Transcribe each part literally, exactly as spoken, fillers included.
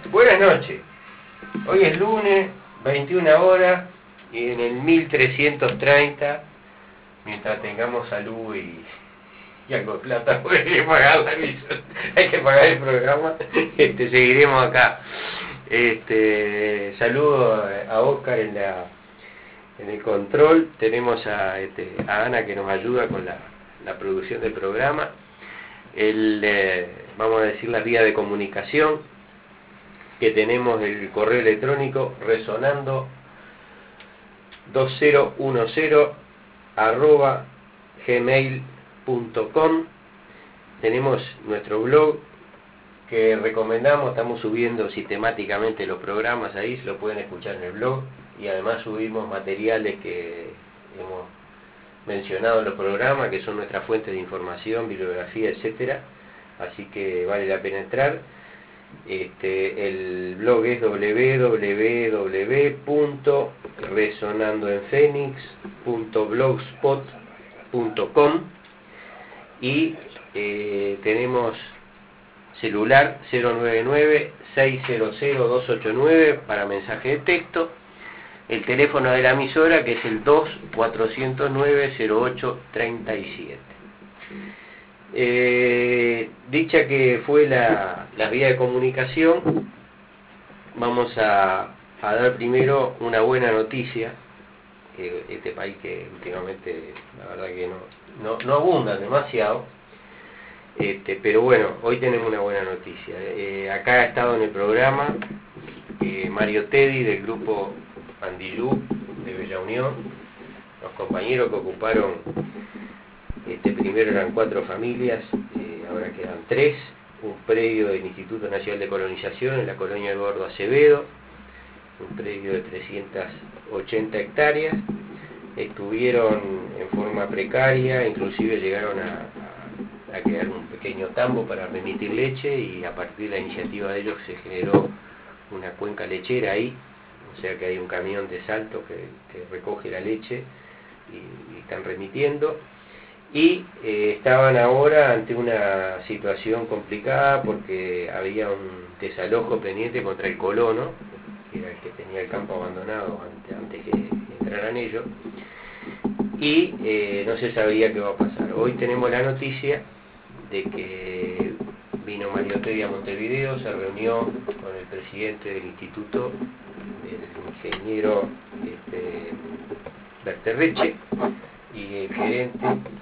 Buenas noches. Hoy es lunes, veintiuna horas, y en el mil trescientos treinta, mientras tengamos salud y, y algo de plata, porque hay que pagar la emisión, hay que pagar el programa, este, seguiremos acá. Este, saludo a Oscar en la en el control. Tenemos a, este, a Ana que nos ayuda con la, la producción del programa. El, eh, vamos a decir las vías de comunicación, que tenemos el correo electrónico resonando dos mil diez arroba gmail punto com. Tenemos nuestro blog que recomendamos, estamos subiendo sistemáticamente los programas ahí, se lo pueden escuchar en el blog, y además subimos materiales que hemos mencionado en los programas, que son nuestras fuentes de información, bibliografía, etcétera. Así que vale la pena entrar. Este, el blog es doble u doble u doble u punto resonando en fénix punto blogspot punto com, y eh, tenemos celular cero nueve nueve seis cero cero dos ocho nueve para mensaje de texto, el teléfono de la emisora que es el dos cuatrocientos nueve cero ocho treinta y siete. Eh, dicha que fue la, la vía de comunicación, vamos a, a dar primero una buena noticia. Eh, este país que últimamente la verdad que no, no, no abunda demasiado, este, pero bueno, hoy tenemos una buena noticia. Eh, acá ha estado en el programa eh, Mario Teddy del grupo Andillú de Bella Unión, los compañeros que ocuparon. Este, primero eran cuatro familias, eh, ahora quedan tres, un predio del Instituto Nacional de Colonización en la colonia Eduardo Acevedo, un predio de trescientas ochenta hectáreas. Estuvieron en forma precaria, inclusive llegaron a, a, a crear un pequeño tambo para remitir leche, y a partir de la iniciativa de ellos se generó una cuenca lechera ahí, o sea que hay un camión de Salto que, que recoge la leche y, y están remitiendo. Y eh, estaban ahora ante una situación complicada porque había un desalojo pendiente contra el colono, que era el que tenía el campo abandonado antes, antes que entraran ellos, y eh, no se sabía qué va a pasar. Hoy tenemos la noticia de que vino Mario Teddy a Montevideo, se reunió con el presidente del instituto, el ingeniero este, Berterreche, y el gerente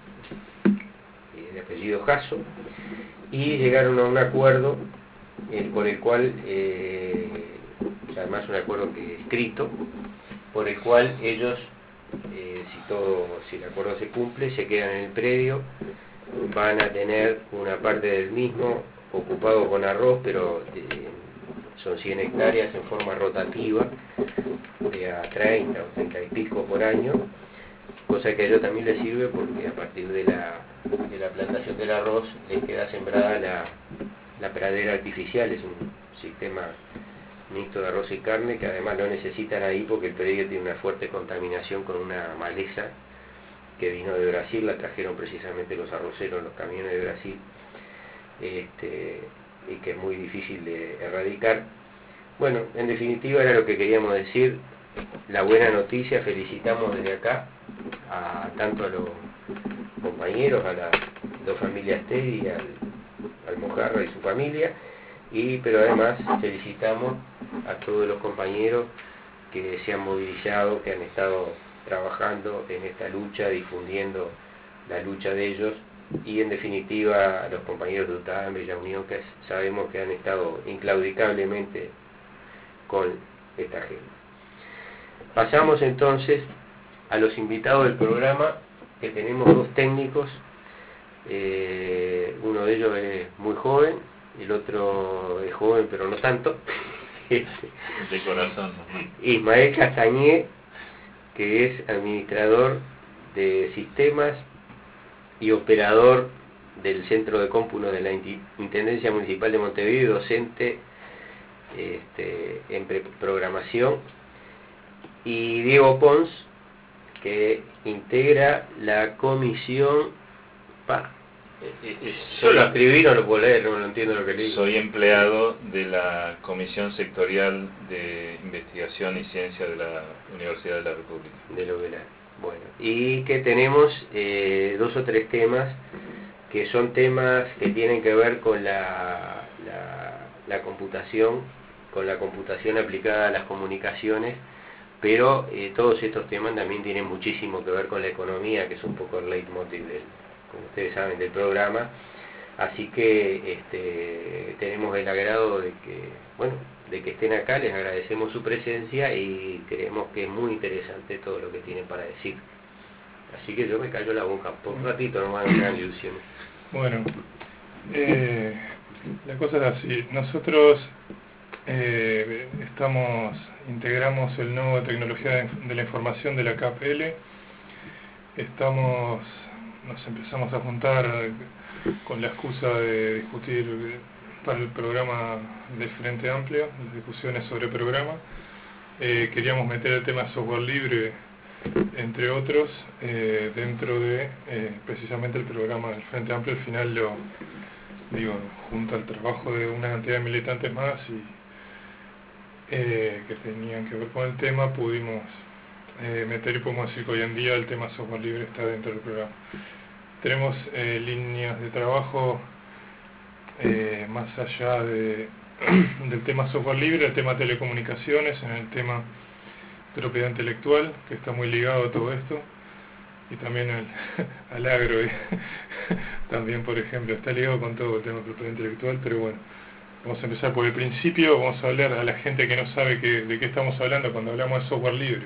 de apellido Jasso, y llegaron a un acuerdo eh, por el cual, eh, además un acuerdo que escrito, por el cual ellos, eh, si todo, si el acuerdo se cumple, se quedan en el predio, van a tener una parte del mismo ocupado con arroz, pero eh, son cien hectáreas en forma rotativa, de a treinta o treinta y pico por año, cosa que a ellos también les sirve porque a partir de la, de la plantación del arroz les queda sembrada la, la pradera artificial. Es un sistema mixto de arroz y carne que además lo necesitan ahí porque el predio tiene una fuerte contaminación con una maleza que vino de Brasil, la trajeron precisamente los arroceros, los camiones de Brasil, este, y que es muy difícil de erradicar. Bueno, en definitiva era lo que queríamos decir. La buena noticia, felicitamos desde acá a tanto a los compañeros, a las dos familias Teddy, al, al Mojarra y su familia, y pero además felicitamos a todos los compañeros que se han movilizado, que han estado trabajando en esta lucha, difundiendo la lucha de ellos, y en definitiva a los compañeros de U T A en Bella Unión, que sabemos que han estado inclaudicablemente con esta gente. Pasamos entonces a los invitados del programa, que tenemos dos técnicos, eh, uno de ellos es muy joven, el otro es joven pero no tanto, de corazón, ¿no? Ismael Castañé, que es administrador de sistemas y operador del Centro de Cómputo de la Intendencia Municipal de Montevideo, y docente este, en programación, y Diego Pons, que integra la comisión P A Yo lo escribí, no lo puedo leer, no, no entiendo lo que leí. Soy empleado de la Comisión Sectorial de Investigación y Ciencia de la Universidad de la República. De lo que la... Bueno, y que tenemos eh, dos o tres temas que son temas que tienen que ver con la, la, la computación, con la computación aplicada a las comunicaciones, pero eh, todos estos temas también tienen muchísimo que ver con la economía, que es un poco el leitmotiv del, como ustedes saben, del programa. Así que este, tenemos el agrado de que, bueno, de que estén acá, les agradecemos su presencia y creemos que es muy interesante todo lo que tienen para decir. Así que yo me callo la boca por un ratito, no me hagan ilusiones. Bueno, eh, la cosa es así. Nosotros eh, estamos, integramos el nodo de tecnología de, de la información de la C A P L. Estamos, nos empezamos a juntar con la excusa de discutir para el programa del Frente Amplio, las discusiones sobre programa. Eh, queríamos meter el tema software libre, entre otros, eh, dentro de eh, precisamente el programa del Frente Amplio. Al final lo, digo, junto al trabajo de una cantidad de militantes más y eh, que tenían que ver con el tema, pudimos eh, meter y podemos decir que hoy en día el tema software libre está dentro del programa. Tenemos eh, líneas de trabajo eh, más allá de, del tema software libre, el tema telecomunicaciones, en el tema propiedad intelectual, que está muy ligado a todo esto, y también al, al agro, y también, por ejemplo, está ligado con todo el tema de propiedad intelectual. Pero bueno, vamos a empezar por el principio. Vamos a hablar a la gente que no sabe que, de qué estamos hablando cuando hablamos de software libre.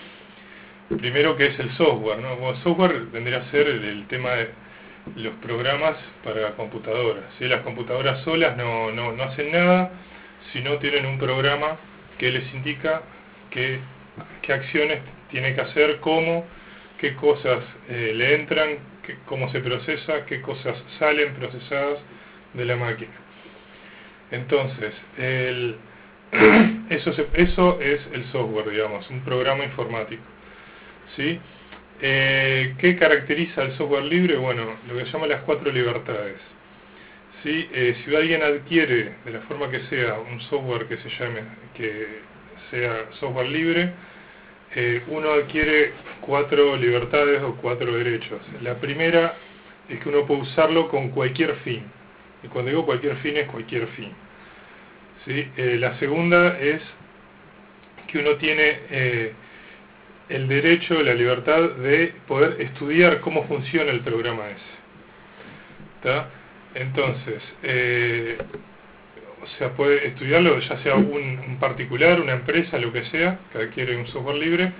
Primero, ¿qué es el software? ¿no? Bueno, software vendría a ser el, el tema de los programas para computadoras, ¿sí? Las computadoras solas no, no, no hacen nada si no tienen un programa que les indica qué, qué acciones tiene que hacer, cómo, qué cosas eh, le entran, qué, cómo se procesa, qué cosas salen procesadas de la máquina. Entonces, el, eso, se, eso es el software, digamos, un programa informático. ¿Sí? Eh, ¿Qué caracteriza el software libre? Bueno, lo que se llama las cuatro libertades. ¿Sí? Eh, si alguien adquiere, de la forma que sea, un software que se llame, que sea software libre, eh, uno adquiere cuatro libertades o cuatro derechos. La primera es que uno puede usarlo con cualquier fin. Y cuando digo cualquier fin, es cualquier fin. ¿Sí? Eh, la segunda es que uno tiene eh, el derecho, la libertad de poder estudiar cómo funciona el programa ese. ¿Tá? Entonces, eh, o sea, puede estudiarlo, ya sea un, un particular, una empresa, lo que sea, que adquiere un software libre,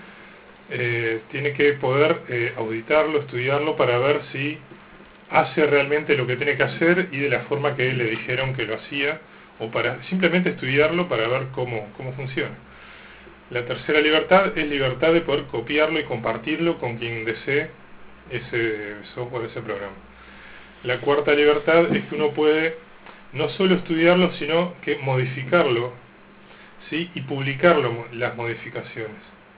eh, tiene que poder eh, auditarlo, estudiarlo para ver si hace realmente lo que tiene que hacer y de la forma que le dijeron que lo hacía, o para simplemente estudiarlo para ver cómo, cómo funciona. La tercera libertad es libertad de poder copiarlo y compartirlo con quien desee ese software, ese programa. La cuarta libertad es que uno puede no solo estudiarlo, sino que modificarlo, ¿sí? Y publicarlo, las modificaciones.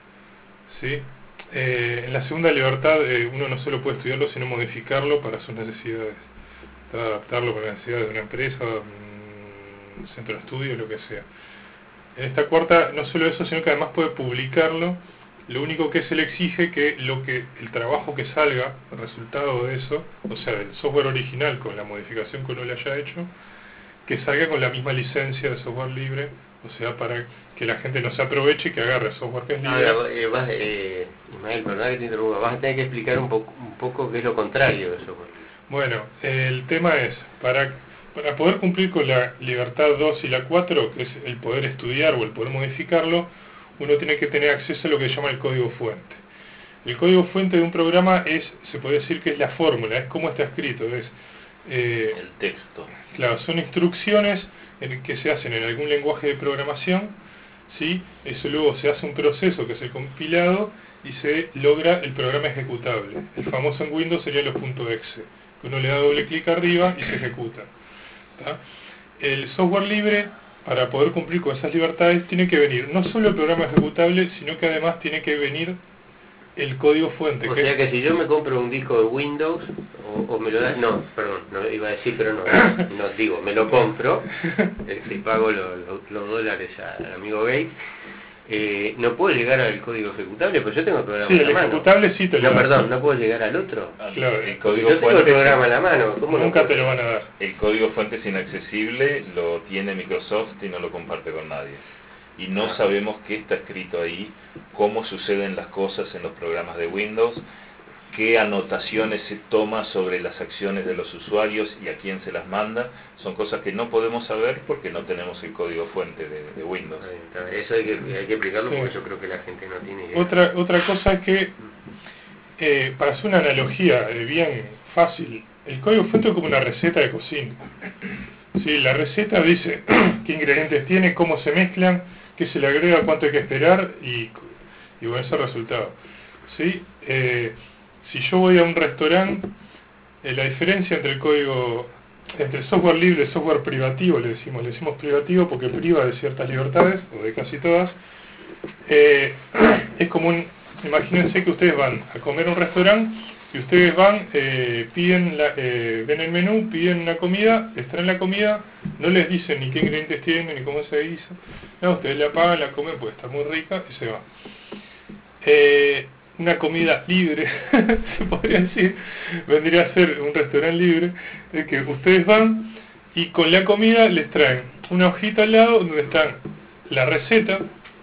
¿Sí? Eh, en la segunda libertad eh, uno no solo puede estudiarlo, sino modificarlo para sus necesidades. Adaptarlo para las necesidades de una empresa, un centro de estudio, lo que sea. En esta cuarta, no solo eso, sino que además puede publicarlo. Lo único que se le exige que lo que el trabajo que salga, el resultado de eso, o sea, del software original con la modificación que uno le haya hecho, que salga con la misma licencia de software libre, o sea, para que la gente no se aproveche y que agarre software que es libre. Ahora, eh, vas, eh, Ismael, perdón que te interrumpa, vas a tener que explicar un poco, un poco qué es lo contrario de software libre. Bueno, el tema es, para... Para poder cumplir con la libertad dos y la cuatro, que es el poder estudiar o el poder modificarlo, uno tiene que tener acceso a lo que se llama el código fuente. El código fuente de un programa es, se puede decir que es la fórmula, es cómo está escrito. Es, eh, el texto. Claro, son instrucciones en que se hacen en algún lenguaje de programación, ¿sí? Eso luego se hace un proceso que es el compilado y se logra el programa ejecutable. El famoso en Windows sería los .exe, que uno le da doble clic arriba y se ejecuta. ¿Tá? El software libre, para poder cumplir con esas libertades, tiene que venir no solo el programa ejecutable, sino que además tiene que venir el código fuente. O que sea que si yo me compro un disco de Windows, o, o me lo da, no, perdón, no iba a decir, pero no, no digo, me lo compro, este, pago los lo, los dólares al amigo Gates, eh, no puedo llegar al código ejecutable, pero yo tengo el programa sí, en la el mano. ejecutable sí te lo No, dan. perdón, no puedo llegar al otro. Claro, el código yo tengo el fuente programa es- en la mano, ¿cómo nunca no te puedo? lo van a dar. el código fuente es inaccesible, lo tiene Microsoft y no lo comparte con nadie. Y no Ah. sabemos qué está escrito ahí, cómo suceden las cosas en los programas de Windows, qué anotaciones se toma sobre las acciones de los usuarios y a quién se las manda. Son cosas que no podemos saber porque no tenemos el código fuente de, de Windows. Está bien, eso hay que, hay que explicarlo Sí. porque yo creo que la gente no tiene idea. Otra, otra cosa es que, eh, para hacer una analogía eh, bien fácil, el código fuente es como una receta de cocina. Sí, la receta dice qué ingredientes tiene, cómo se mezclan, qué se le agrega, cuánto hay que esperar y, y bueno, ese resultado. ¿Sí? Eh, si yo voy a un restaurante, eh, la diferencia entre el código, entre el software libre y el software privativo, le decimos, le decimos privativo porque priva de ciertas libertades, o de casi todas, eh, es como un, imagínense que ustedes van a comer a un restaurante y ustedes van, eh, piden la, eh, ven el menú, piden una comida, les traen la comida, no les dicen ni qué ingredientes tienen ni cómo se hizo, no, ustedes la pagan, la comen, puede estar muy rica y se va. Eh, una comida libre, se podría decir, vendría a ser un restaurante libre, es que ustedes van y con la comida les traen una hojita al lado donde están la receta,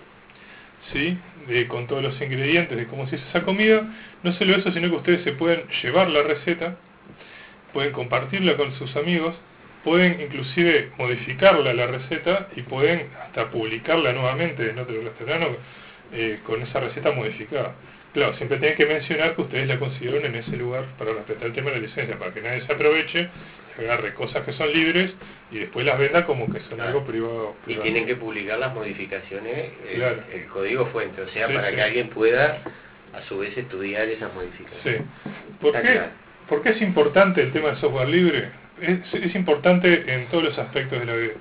¿sí? De, con todos los ingredientes de cómo se hizo esa comida. No solo eso, sino que ustedes se pueden llevar la receta, pueden compartirla con sus amigos, pueden inclusive modificarla la receta y pueden hasta publicarla nuevamente en otro restaurante eh, con esa receta modificada. Claro, siempre tienen que mencionar que ustedes la consiguieron en ese lugar para respetar el tema de la licencia, para que nadie se aproveche y agarre cosas que son libres y después las venda como que son Claro. algo privado. Y privado. tienen que publicar las modificaciones, el, Claro. el código fuente, o sea, Sí, para sí. que alguien pueda a su vez estudiar esas modificaciones. Sí. ¿Por Está qué, claro. ¿Por qué es importante el tema del software libre? Es, es importante en todos los aspectos de la vida.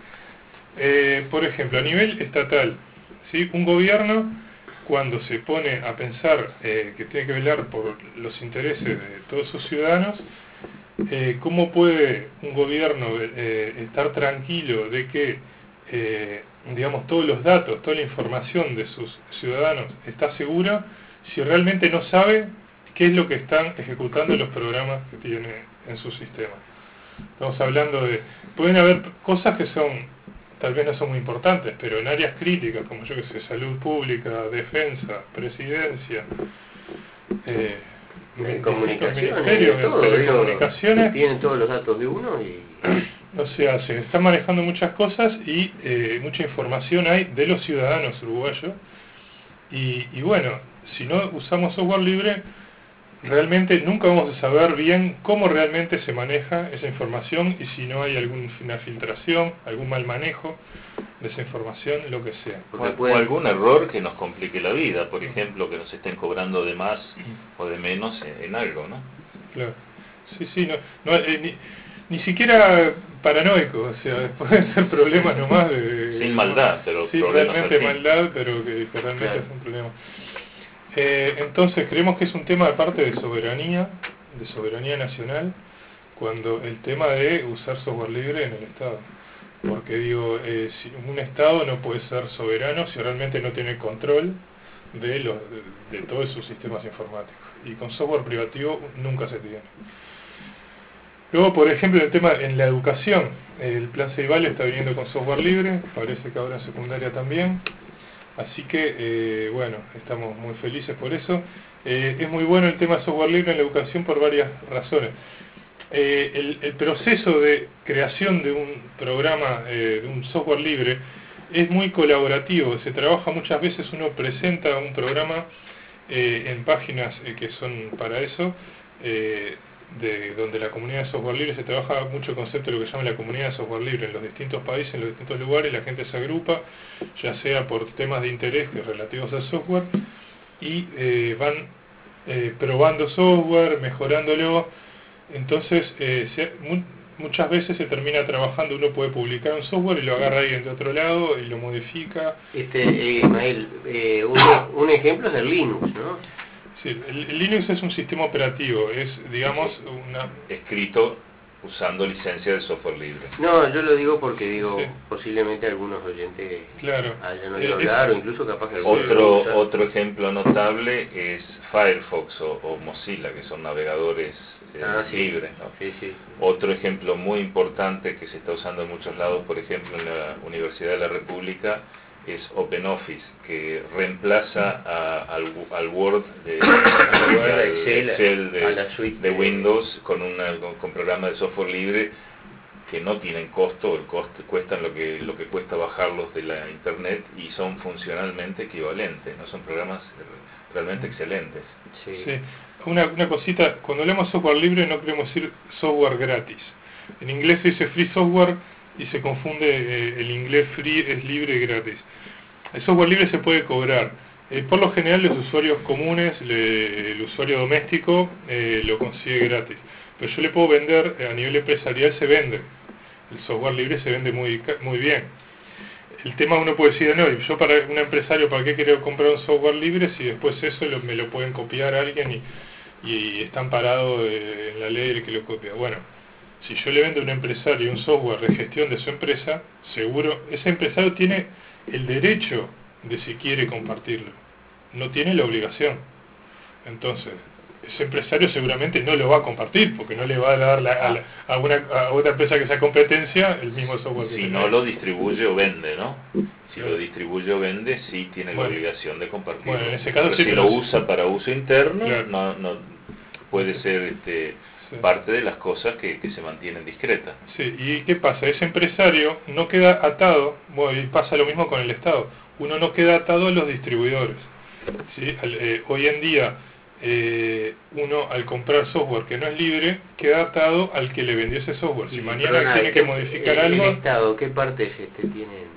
Eh, por ejemplo, a nivel estatal, ¿sí? Un gobierno, cuando se pone a pensar eh, que tiene que velar por los intereses de todos sus ciudadanos, eh, ¿cómo puede un gobierno eh, estar tranquilo de que, eh, digamos, todos los datos, toda la información de sus ciudadanos está segura si realmente no sabe qué es lo que están ejecutando los programas que tiene en su sistema? Estamos hablando de, pueden haber cosas que son, tal vez no son muy importantes, pero en áreas críticas, como yo que sé, salud pública, defensa, presidencia, eh, En comunicaciones, ministerios, de todo, telecomunicaciones, digo, tienen todos los datos de uno y... o sea, se están manejando muchas cosas y eh, mucha información hay de los ciudadanos uruguayos y, y bueno, si no usamos software libre, realmente nunca vamos a saber bien cómo realmente se maneja esa información y si no hay alguna filtración, algún mal manejo de esa información, lo que sea. O, Porque o pueden- algún error que nos complique la vida, por ejemplo, que nos estén cobrando de más o de menos en, en algo, ¿no? Claro. Sí, sí, no, no, eh, ni, ni siquiera paranoico, o sea, pueden ser problemas nomás de... Sin maldad, pero sí, problemas realmente al fin. maldad, pero que, que realmente Claro. es un problema. Eh, entonces, creemos que es un tema aparte de soberanía, de soberanía nacional, cuando el tema de usar software libre en el Estado. Porque digo, eh, si un Estado no puede ser soberano si realmente no tiene control de, los, de, de todos sus sistemas informáticos. Y con software privativo nunca se tiene. Luego, por ejemplo, el tema en la educación. El plan Ceibal está viniendo con software libre, parece que ahora en secundaria también. Así que, eh, bueno, estamos muy felices por eso. Eh, es muy bueno el tema de software libre en la educación por varias razones. Eh, el, el proceso de creación de un programa, eh, de un software libre, es muy colaborativo. Se trabaja muchas veces, uno presenta un programa eh, en páginas eh, que son para eso, eh, de donde la comunidad de software libre se trabaja mucho el concepto de lo que se llama la comunidad de software libre en los distintos países, en los distintos lugares, la gente se agrupa, ya sea por temas de interés que relativos al software, y eh, van eh, probando software, mejorándolo. Entonces, eh, se, mu muchas veces se termina trabajando, uno puede publicar un software y lo agarra alguien de otro lado y lo modifica. Este, eh, Ismael, eh, un, un ejemplo es el Linux, ¿no? Sí, el, el Linux es un sistema operativo, es, digamos, una... escrito usando licencia de software libre. No, yo lo digo porque digo, Sí. posiblemente algunos oyentes Claro. hayan oído Eh, es- hablar, o incluso capaz que algunos Otro, lo usan. otro ejemplo notable es Firefox o, o Mozilla, que son navegadores eh, Ah, sí. libres, ¿no? Sí, sí. Otro ejemplo muy importante que se está usando en muchos lados, por ejemplo en la Universidad de la República, es OpenOffice, que reemplaza a- al, al Word de, y Word, al Excel, Excel a de, la suite de de- Windows con, una, con, con programas de software libre que no tienen costo, el costo cuestan lo que lo que cuesta bajarlos de la internet y son funcionalmente equivalentes, no son programas realmente excelentes. Sí. Sí. Una, una cosita, cuando hablamos software libre no queremos decir software gratis. En inglés se dice free software y se confunde eh, el inglés free es libre y gratis. El software libre se puede cobrar. Eh, por lo general los usuarios comunes, le- el usuario doméstico eh, lo consigue gratis. Pero yo le puedo vender, eh, a nivel empresarial se vende. El software libre se vende muy, ca- muy bien. El tema uno puede decir, no, yo para un empresario, ¿para qué quiero comprar un software libre si después eso lo- me lo pueden copiar a alguien y, y está amparado eh, en la ley el que lo copia? Bueno, si yo le vendo a un empresario un software de gestión de su empresa, seguro, ese empresario tiene el derecho de si quiere compartirlo, no tiene la obligación. Entonces, ese empresario seguramente no lo va a compartir, porque no le va a dar la- a, la- a una, a otra empresa que sea competencia el mismo software que Si tenga no él. lo distribuye o vende, ¿no? Si Claro. lo distribuye o vende, sí tiene Bueno. la obligación de compartirlo. Bueno, en ese caso Pero sí, si pero lo sí. usa para uso interno, Claro. no, no puede ser este, Sí. parte de las cosas que, que se mantienen discretas. Sí, ¿y qué pasa? Ese empresario no queda atado, bueno, y pasa lo mismo con el Estado, uno no queda atado a los distribuidores. ¿Sí? Al- eh, hoy en día, eh, uno al comprar software que no es libre, queda atado al que le vendió ese software. Si Y, mañana perdona, tiene ¿qué- que modificar el, algo, el Estado, ¿qué partes este, tienen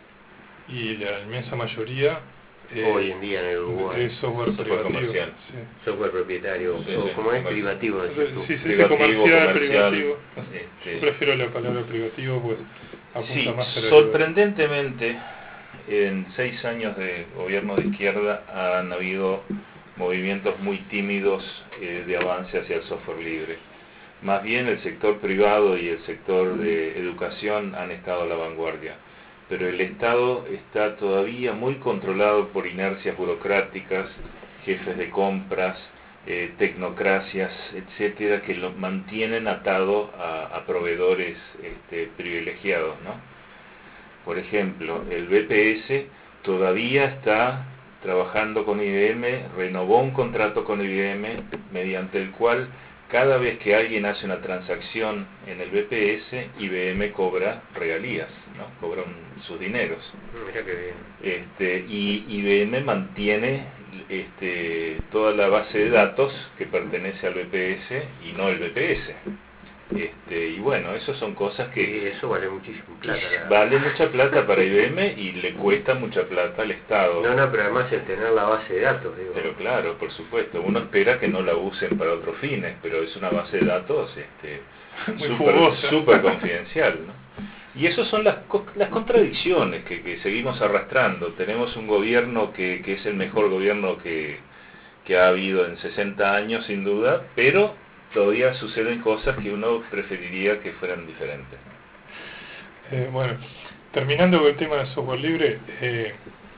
y la inmensa mayoría eh, hoy en día en el Uruguay? es software, Software privativo. comercial. Sí. Software propietario, Sí, o sí, como es comercio. privativo, decías tú. Sí, se dice Privativo, comercial, comercial, privativo. este- Yo prefiero la palabra privativo, pues apunta Sí, más a la sorprendentemente, en seis años de gobierno de izquierda han habido movimientos muy tímidos eh, de avance hacia el software libre. Más bien el sector privado y el sector de educación han estado a la vanguardia, pero el Estado está todavía muy controlado por inercias burocráticas, jefes de compras, eh, tecnocracias, etcétera, que lo mantienen atado a, a proveedores este, privilegiados, ¿no? Por ejemplo, el B P S todavía está trabajando con I B M, renovó un contrato con I B M mediante el cual cada vez que alguien hace una transacción en el B P S, I B M cobra regalías, ¿no? Cobra un- sus dineros. Mira qué bien. Este, y I B M mantiene este, toda la base de datos que pertenece al B P S y no el B P S. Este, y bueno, eso son cosas Sí, que eso vale muchísimo plata. la- vale mucha plata para I B M y le cuesta mucha plata al Estado. No, no, pero además el tener la base de datos, digo. Pero claro, por supuesto, uno espera que no la usen para otros fines, pero es una base de datos este, Muy súper jugosa. súper confidencial, ¿no? Y eso son las, co- las contradicciones que, que seguimos arrastrando. Tenemos un gobierno que, que es el mejor gobierno que, que ha habido en sesenta años, sin duda, pero todavía suceden cosas que uno preferiría que fueran diferentes. Eh, bueno, terminando con el tema del software libre, eh,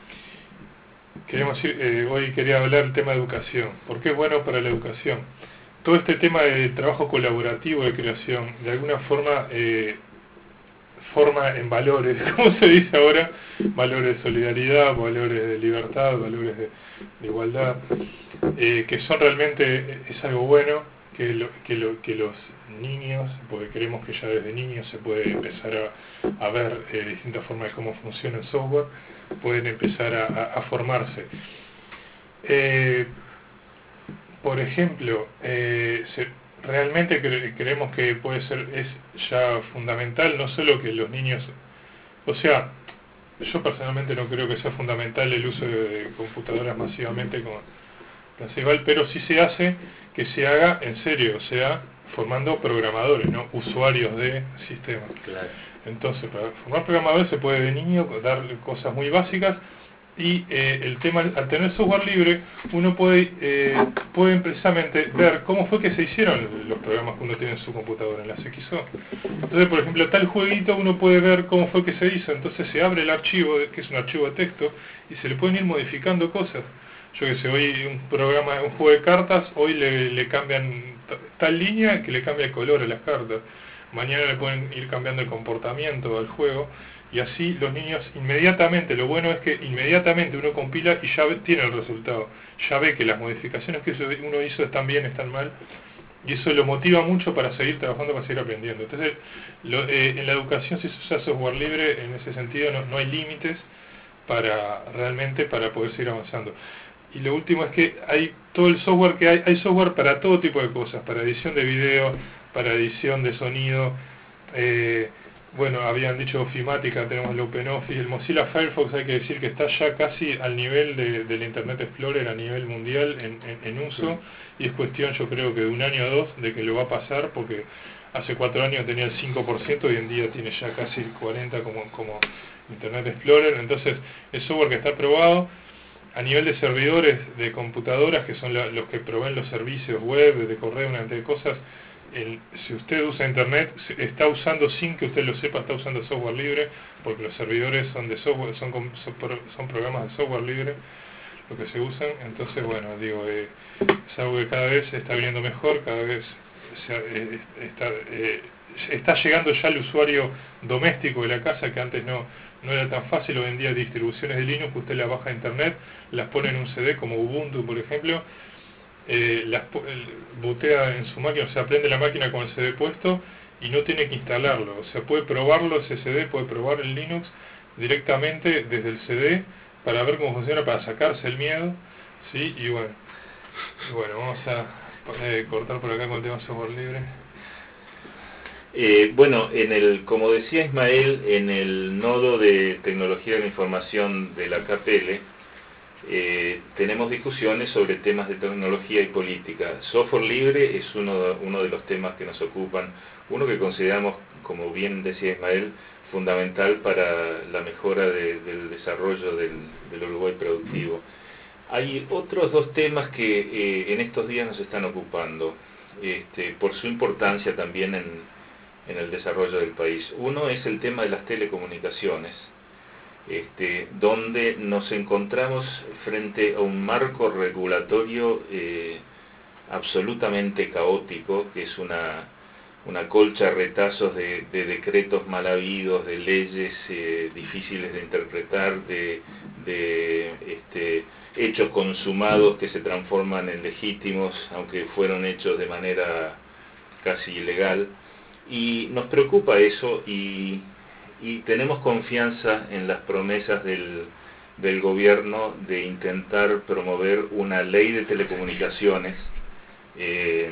queremos ir, eh, hoy quería hablar del tema de educación. ¿Por qué es bueno para la educación? Todo este tema de trabajo colaborativo de creación, de alguna forma, eh, forma en valores, como se dice ahora, valores de solidaridad, valores de libertad, valores de, de igualdad, eh, que son realmente, es algo bueno, que, lo, que, lo, que los niños, porque creemos que ya desde niños se puede empezar a, a ver eh, distintas formas de cómo funciona el software, pueden empezar a, a, a formarse. Eh, por ejemplo, eh, se, realmente cre creemos que puede ser, es ya fundamental, no solo que los niños, o sea, yo personalmente no creo que sea fundamental el uso de, de computadoras masivamente como igual, pero sí se hace que se haga en serio, o sea, formando programadores, no usuarios de sistemas. Claro. Entonces, para formar programadores se puede de niño darle cosas muy básicas Y eh, el tema, al tener software libre, uno puede, eh, puede precisamente ver cómo fue que se hicieron los programas que uno tiene en su computadora, en la C X O. Entonces, por ejemplo, tal jueguito uno puede ver cómo fue que se hizo, entonces se abre el archivo, que es un archivo de texto, y se le pueden ir modificando cosas. Yo que sé, hoy un programa, un juego de cartas, hoy le, le cambian tal línea que le cambia el color a las cartas. Mañana le pueden ir cambiando el comportamiento al juego. Y así los niños inmediatamente, lo bueno es que inmediatamente uno compila y ya ve, tiene el resultado. Ya ve que las modificaciones que uno hizo están bien, están mal. Y eso lo motiva mucho para seguir trabajando, para seguir aprendiendo. Entonces, lo, eh, en la educación, si se usa software libre, en ese sentido no, no hay límites para realmente para poder seguir avanzando. Y lo último es que hay todo el software que hay, hay software para todo tipo de cosas, para edición de video, para edición de sonido, eh, bueno, habían dicho ofimática, tenemos el OpenOffice, el Mozilla Firefox hay que decir que está ya casi al nivel de, del Internet Explorer a nivel mundial en, en, en uso, y es cuestión yo creo que de un año o dos de que lo va a pasar, porque hace cuatro años tenía el cinco por ciento y hoy en día tiene ya casi el cuarenta por ciento como, como Internet Explorer. Entonces es software que está aprobado a nivel de servidores de computadoras, que son la, los que proveen los servicios web, de correo, una cantidad de cosas. El, si usted usa internet, está usando, sin que usted lo sepa, está usando software libre, porque los servidores son de software, son, son, son programas de software libre lo que se usan. Entonces, bueno, digo, eh, es algo que cada vez se está viendo mejor, cada vez se, eh, está, eh, está llegando ya al usuario doméstico de la casa, que antes no, no era tan fácil. Hoy en día distribuciones de Linux, usted las baja a internet, las pone en un C D como Ubuntu, por ejemplo, eh, las bootea en su máquina, o sea, prende la máquina con el C D puesto y no tiene que instalarlo, o sea, puede probarlo ese C D, puede probar el Linux directamente desde el C D para ver cómo funciona, para sacarse el miedo, ¿sí? Y bueno, y bueno vamos a eh, cortar por acá con el tema software libre. Eh, bueno, en el, como decía Ismael, en el nodo de tecnología de la información de la K P L, Eh, tenemos discusiones sobre temas de tecnología y política. Software libre es uno, uno de los temas que nos ocupan, uno que consideramos, como bien decía Ismael, fundamental para la mejora de, del desarrollo del, del Uruguay productivo. Hay otros dos temas que eh, en estos días nos están ocupando, este, por su importancia también en, en el desarrollo del país. Uno es el tema de las telecomunicaciones. Este, donde nos encontramos frente a un marco regulatorio eh, absolutamente caótico, que es una, una colcha de retazos de, de decretos mal habidos, de leyes eh, difíciles de interpretar, de, de este, hechos consumados que se transforman en legítimos, aunque fueron hechos de manera casi ilegal. Y nos preocupa eso, y y tenemos confianza en las promesas del, del gobierno de intentar promover una ley de telecomunicaciones eh,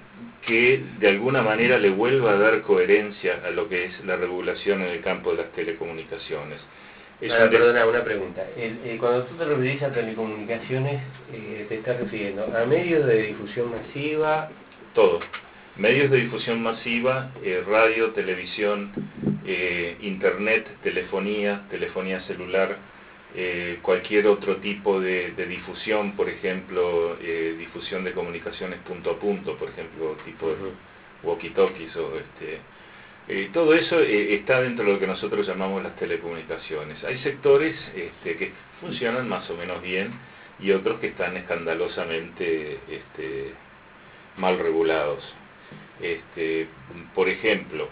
que de alguna manera le vuelva a dar coherencia a lo que es la regulación en el campo de las telecomunicaciones. Es Ahora, perdona, una pregunta. El, eh, cuando tú te referís a telecomunicaciones, eh, te estás refiriendo a medios de difusión masiva. Todo. Medios de difusión masiva, eh, radio, televisión, eh, internet, telefonía, telefonía celular, eh, cualquier otro tipo de, de difusión, por ejemplo, eh, difusión de comunicaciones punto a punto, por ejemplo, tipo uh-huh. walkie-talkies o este... Eh, todo eso eh, está dentro de lo que nosotros llamamos las telecomunicaciones. Hay sectores este, que funcionan más o menos bien y otros que están escandalosamente este, mal regulados. Este, por ejemplo,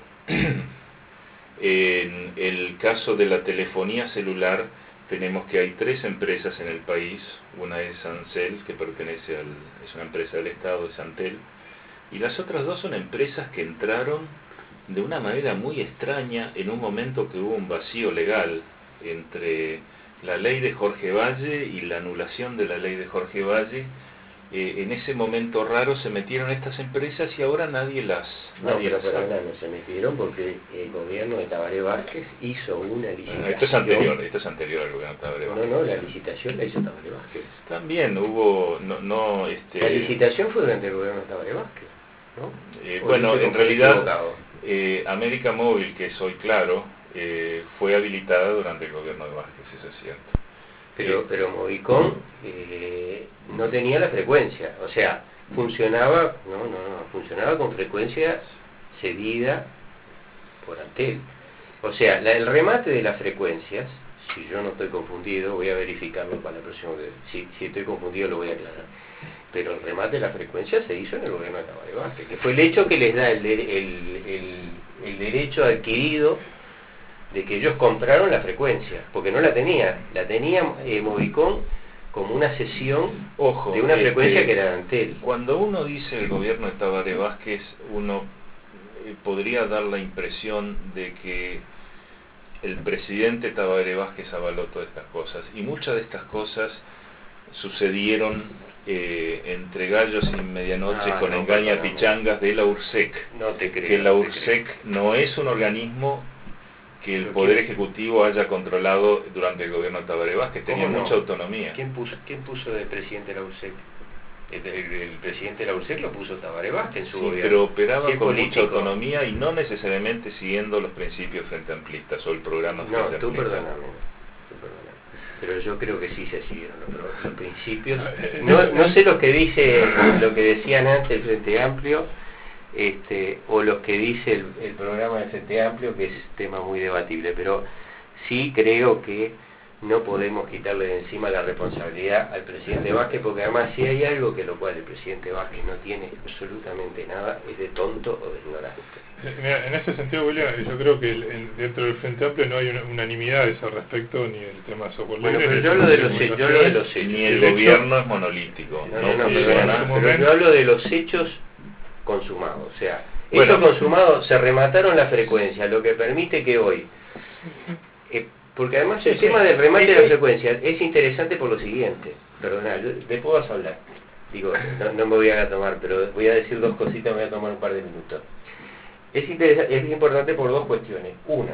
en el caso de la telefonía celular tenemos que hay tres empresas en el país. Una es Ancel, que pertenece al, es una empresa del Estado, es Antel, y las otras dos son empresas que entraron de una manera muy extraña en un momento que hubo un vacío legal entre la ley de Jorge Valle y la anulación de la ley de Jorge Valle. Eh, en ese momento raro se metieron estas empresas y ahora nadie las no, nadie pero las para sabe. nada, no se metieron porque el gobierno de Tabaré Vázquez hizo una licitación. Bueno, esto es anterior, esto es anterior al gobierno de Tabaré Vázquez. No, no, la licitación la hizo Tabaré Vázquez. También hubo, no, no este... La licitación fue durante el gobierno de Tabaré Vázquez, ¿no? Eh, bueno, en realidad, eh, América Móvil, que es hoy Claro, eh, fue habilitada durante el gobierno de Vázquez, eso es cierto. Pero, pero Movicom eh, no tenía la frecuencia, o sea, funcionaba, no, no, no, funcionaba con frecuencia cedida por Antel. O sea, la, el remate de las frecuencias, si yo no estoy confundido, voy a verificarlo para la próxima vez, si, si estoy confundido lo voy a aclarar, pero el remate de la frecuencia se hizo en el gobierno de Tabaré Vázquez, que fue el hecho que les da el, el, el, el derecho adquirido de que ellos compraron la frecuencia, porque no la tenía, la tenía eh, Movicom como una cesión Ojo, de una este, frecuencia que era de Antel. Cuando uno dice el gobierno de Tabaré Vázquez, uno eh, podría dar la impresión de que el presidente Tabaré Vázquez avaló todas estas cosas, y muchas de estas cosas sucedieron eh, entre gallos y medianoche Ah, con no, engaña perdóname. pichangas de la URSEC. No te creo. Que la no te URSEC no es un organismo que el Pero Poder ¿quién- Ejecutivo haya controlado durante el gobierno de Tabaré Vázquez, ¿Cómo tenía no? mucha autonomía. ¿Quién puso, quién puso de presidente de la URSEC? El, el, el presidente de la URSEC lo puso Tabaré Vázquez en su Sí, gobierno. pero operaba ¿Qué con político? mucha autonomía y no necesariamente siguiendo los principios frente amplistas o el programa No, frente tú amplista. perdóname, tú perdóname. Pero yo creo que sí se siguieron los, los principios. No, no sé lo que dice, lo que decían antes el Frente Amplio, este, o los que dice el, el programa del Frente Amplio, que es tema muy debatible, pero sí creo que no podemos quitarle de encima la responsabilidad al presidente Vázquez, porque además si hay algo que lo cual el presidente Vázquez no tiene absolutamente nada, es de tonto o de ignorante. Eh, Mira, en ese sentido, William, yo creo que el- el- dentro del Frente Amplio no hay una unanimidad a ese respecto, ni el tema software Bueno, libre, pero ni yo el hablo de tema los de hechos, yo hablo de los comunicaciones. hechos. Ni el El hecho- gobierno es monolítico, No, no, no, no, sí, perdóname, en su pero momento- yo hablo de los hechos consumados, o sea, Bueno, hechos consumados, se remataron la frecuencia, lo que permite que hoy, eh, porque además Sí, el sí. tema del remate de la Este- frecuencia es interesante por lo siguiente, perdona, yo- después vas a hablar, digo, no, no me voy a tomar, pero voy a decir dos cositas, me voy a tomar un par de minutos. Es, interesa- es importante por dos cuestiones. Una,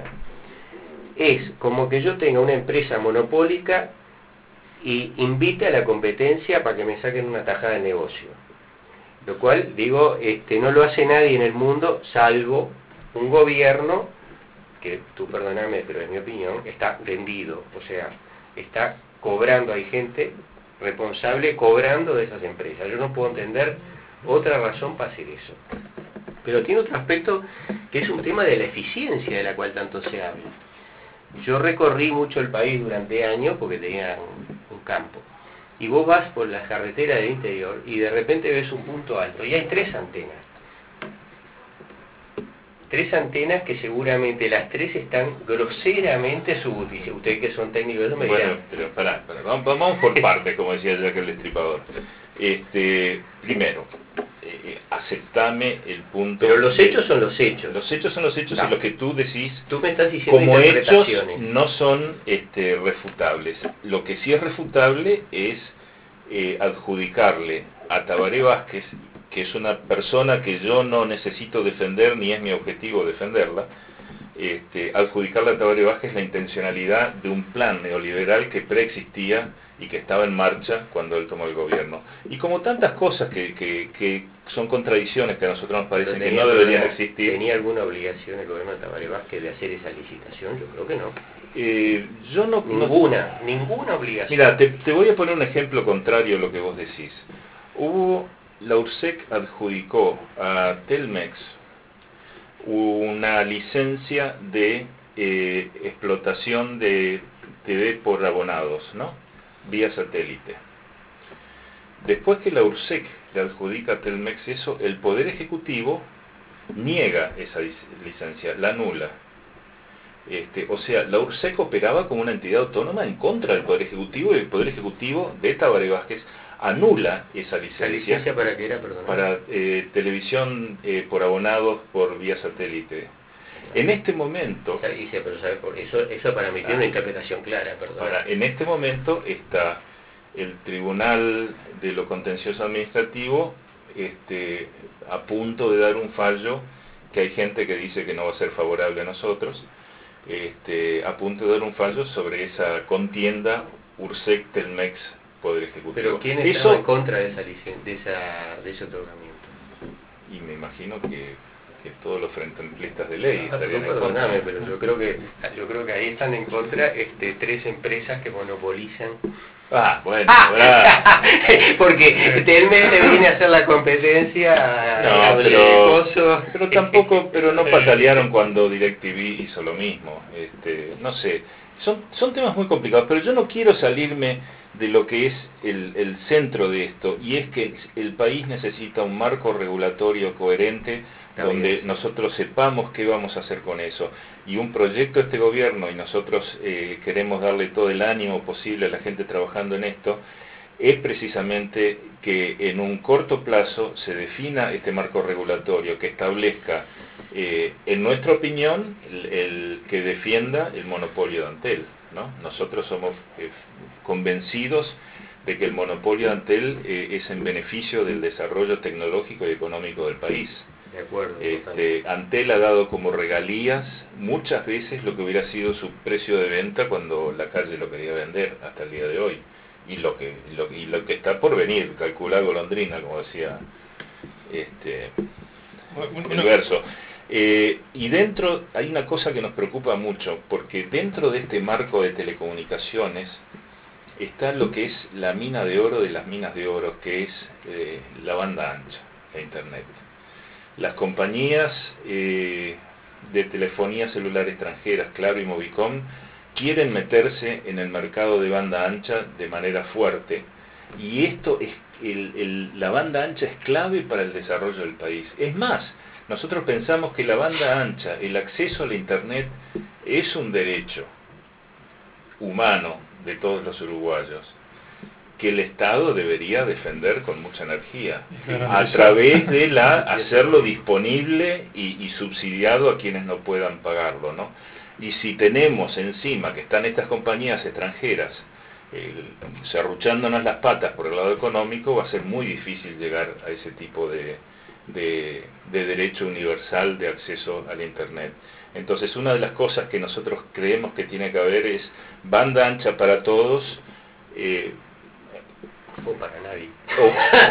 es como que yo tenga una empresa monopólica y invite a la competencia para que me saquen una tajada de negocio. Lo cual, digo, este, no lo hace nadie en el mundo, salvo un gobierno, que tú perdóname, pero en mi opinión, está vendido. O sea, está cobrando, hay gente responsable cobrando de esas empresas. Yo no puedo entender otra razón para hacer eso. Pero tiene otro aspecto que es un tema de la eficiencia de la cual tanto se habla. Yo recorrí mucho el país durante años porque tenía un, un campo. Y vos vas por las carreteras del interior y de repente ves un punto alto y hay tres antenas. Tres antenas que seguramente las tres están groseramente subutilizadas. Ustedes que son técnicos, eso me Bueno, dirán. pero pará, pará, vamos, vamos por partes, como decía Jack el Destripador. Este, primero, eh, aceptame el punto. Pero los de- hechos son los hechos. Los hechos son los hechos No. y lo que tú decís Tú me estás diciendo como hechos interpretaciones. no son este, refutables. Lo que sí es refutable es eh, adjudicarle a Tabaré Vázquez, que es una persona que yo no necesito defender ni es mi objetivo defenderla, este, adjudicarle a Tabaré Vázquez la intencionalidad de un plan neoliberal que preexistía y que estaba en marcha cuando él tomó el gobierno. Y como tantas cosas que, que, que son contradicciones que a nosotros nos parecen Pero que tenía- no deberían existir. ¿Tenía alguna obligación el gobierno de Tabaré Vázquez de hacer esa licitación? Yo creo que no. Eh, yo no, no- Ninguna, ninguna obligación. Mira, te, te voy a poner un ejemplo contrario a lo que vos decís. Hubo, la URSEC adjudicó a Telmex una licencia de eh, explotación de T V por abonados, ¿no? Vía satélite. Después que la URSEC le adjudica a Telmex eso, el Poder Ejecutivo niega esa licencia, la anula. Este, o sea, la URSEC operaba como una entidad autónoma en contra del Poder Ejecutivo y el Poder Ejecutivo de Tabaré Vázquez anula esa licencia. ¿La licencia para qué era, perdón? Para eh, televisión eh, por abonados por vía satélite. En este momento, Dice, pero ¿sabe por eso? Eso para mí tiene una interpretación clara, perdón. ahora, en este momento está el Tribunal de lo Contencioso Administrativo este, a punto de dar un fallo que hay gente que dice que no va a ser favorable a nosotros, este, a punto de dar un fallo sobre esa contienda URSEC-Telmex Poder Ejecutivo. Pero ¿quién Eso, estaba en contra de esa licen- de esa de ese otorgamiento? y me imagino que que todos los frente amplistas de ley Ah, estarían no, en contra. perdóname, pero yo creo que yo creo que ahí están en contra este tres empresas que monopolizan. Ah, bueno, Ah, porque Telmex le viene a hacer la competencia no, a pero, Coso. pero tampoco, pero no patalearon cuando DirecTV hizo lo mismo. Este, no sé, son, son temas muy complicados, pero yo no quiero salirme de lo que es el, el centro de esto, y es que el país necesita un marco regulatorio coherente donde nosotros sepamos qué vamos a hacer con eso. Y un proyecto de este gobierno, y nosotros eh, queremos darle todo el ánimo posible a la gente trabajando en esto, es precisamente que en un corto plazo se defina este marco regulatorio que establezca, eh, en nuestra opinión, el, el que defienda el monopolio de Antel, ¿no? Nosotros somos eh, convencidos de que el monopolio de Antel eh, es en beneficio del desarrollo tecnológico y económico del país. De acuerdo. Este, Antel ha dado como regalías muchas veces lo que hubiera sido su precio de venta cuando la calle lo quería vender hasta el día de hoy. Y lo que, lo, y lo que está por venir, calcular golondrina, como decía este, el verso. Eh, y dentro hay una cosa que nos preocupa mucho, porque dentro de este marco de telecomunicaciones está lo que es la mina de oro de las minas de oro, que es eh, la banda ancha, la internet. Las compañías eh, de telefonía celular extranjeras, Claro y Movicom, quieren meterse en el mercado de banda ancha de manera fuerte, y esto es el, el, la banda ancha es clave para el desarrollo del país. Es más, nosotros pensamos que la banda ancha, el acceso a la internet, es un derecho humano de todos los uruguayos, que el Estado debería defender con mucha energía, a través de la hacerlo disponible y, y subsidiado a quienes no puedan pagarlo, ¿no? Y si tenemos encima que están estas compañías extranjeras eh, serruchándonos las patas por el lado económico, va a ser muy difícil llegar a ese tipo de, de, de derecho universal de acceso al Internet. Entonces, una de las cosas que nosotros creemos que tiene que haber es banda ancha para todos, eh, o para nadie. Oh.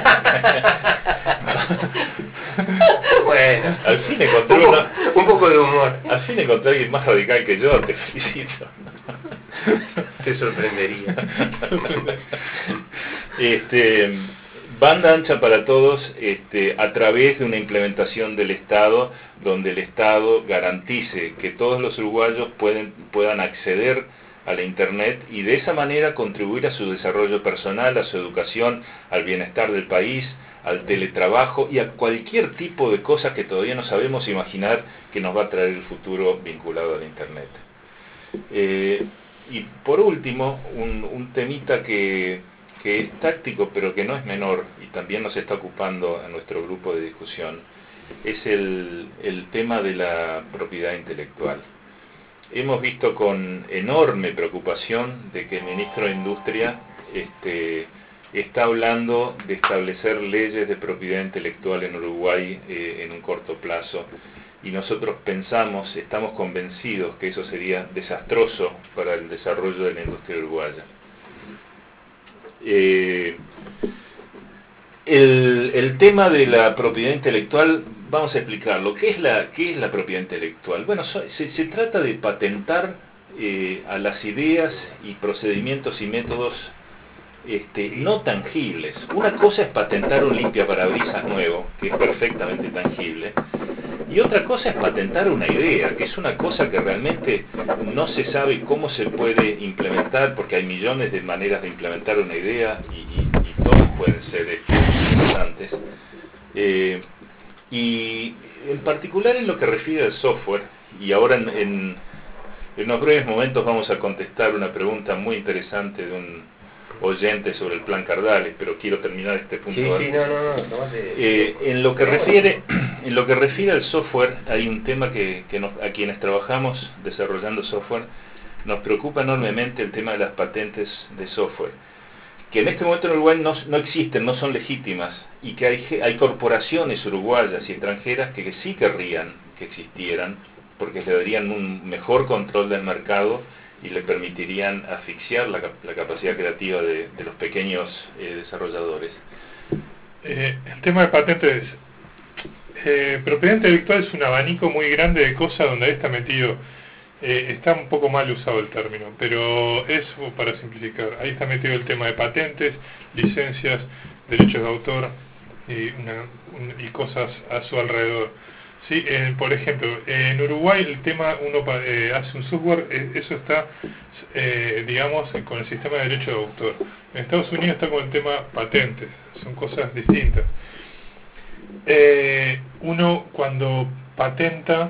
Bueno, al fin encontré un, po una, un poco de humor. Al fin encontré a alguien más radical que yo, te felicito. Te sorprendería. Este, banda ancha para todos, este, a través de una implementación del Estado, donde el Estado garantice que todos los uruguayos pueden, puedan acceder a la Internet y de esa manera contribuir a su desarrollo personal, a su educación, al bienestar del país, al teletrabajo y a cualquier tipo de cosa que todavía no sabemos imaginar que nos va a traer el futuro vinculado a la Internet. Eh, y por último, un, un temita que, que es táctico pero que no es menor y también nos está ocupando a nuestro grupo de discusión, es el, el tema de la propiedad intelectual. Hemos visto con enorme preocupación de que el ministro de Industria este, está hablando de establecer leyes de propiedad intelectual en Uruguay eh, en un corto plazo, y nosotros pensamos, estamos convencidos que eso sería desastroso para el desarrollo de la industria uruguaya. Eh, el, el tema de la propiedad intelectual, vamos a explicarlo. ¿Qué es la, qué es la propiedad intelectual? Bueno, so, se, se trata de patentar eh, a las ideas y procedimientos y métodos este, no tangibles. Una cosa es patentar un limpiaparabrisas nuevo, que es perfectamente tangible, y otra cosa es patentar una idea, que es una cosa que realmente no se sabe cómo se puede implementar, porque hay millones de maneras de implementar una idea y, y, y todas pueden ser este, interesantes. Eh, y en particular en lo que refiere al software, y ahora en, en, en unos breves momentos vamos a contestar una pregunta muy interesante de un oyente sobre el plan Cardales, pero quiero terminar este punto. Sí, antes. sí, no, no, no, tomate. Eh, en lo que refiere en lo que refiere al software, hay un tema que, que nos, a quienes trabajamos desarrollando software nos preocupa enormemente, el tema de las patentes de software, que en este momento en Uruguay no, no existen, no son legítimas, y que hay, hay corporaciones uruguayas y extranjeras que, que sí querrían que existieran, porque le darían un mejor control del mercado y le permitirían asfixiar la, la capacidad creativa de, de los pequeños eh, desarrolladores. Eh, el tema de patentes eh, propiedad intelectual es un abanico muy grande de cosas donde ahí está metido, eh, está un poco mal usado el término, pero es para simplificar, ahí está metido el tema de patentes, licencias, derechos de autor y, una, un, y cosas a su alrededor. Sí, eh, por ejemplo, en Uruguay el tema, uno eh, hace un software, eh, eso está, eh, digamos, con el sistema de derecho de autor. En Estados Unidos está con el tema patentes, son cosas distintas. Eh, uno cuando patenta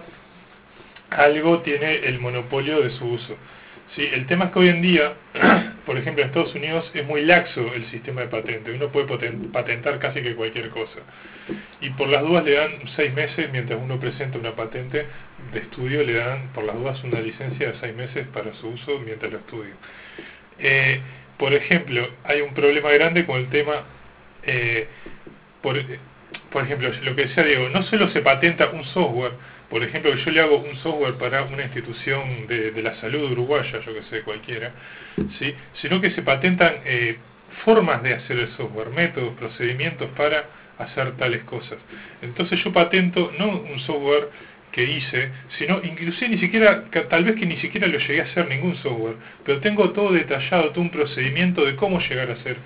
algo tiene el monopolio de su uso. Sí, el tema es que hoy en día, por ejemplo, en Estados Unidos es muy laxo el sistema de patente. Uno puede patentar casi que cualquier cosa. Y por las dudas le dan seis meses, mientras uno presenta una patente de estudio, le dan por las dudas una licencia de seis meses para su uso mientras lo estudio. Eh, por ejemplo, hay un problema grande con el tema, eh, por, por ejemplo, lo que decía Diego, no solo se patenta un software. Por ejemplo, que yo le hago un software para una institución de, de la salud uruguaya, yo que sé, cualquiera, ¿sí? Sino que se patentan eh, formas de hacer el software, métodos, procedimientos para hacer tales cosas. Entonces yo patento no un software que hice, sino inclusive ni siquiera, tal vez que ni siquiera lo llegué a hacer ningún software, pero tengo todo detallado, todo un procedimiento de cómo llegar a hacer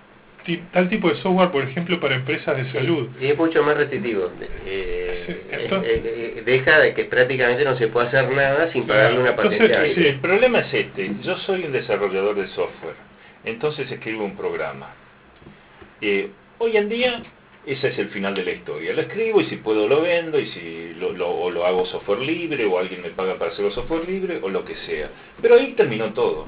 tal tipo de software, por ejemplo, para empresas de salud. Y es mucho más restrictivo. Eh, sí, entonces, eh, eh, deja de que prácticamente no se puede hacer nada sin pagarle una patente. Entonces, sí, el problema es este. Yo soy un desarrollador de software, entonces escribo un programa. Eh, hoy en día, ese es el final de la historia. Lo escribo y si puedo lo vendo, y si lo, lo, o lo hago software libre, o alguien me paga para hacerlo software libre, o lo que sea. Pero ahí terminó todo.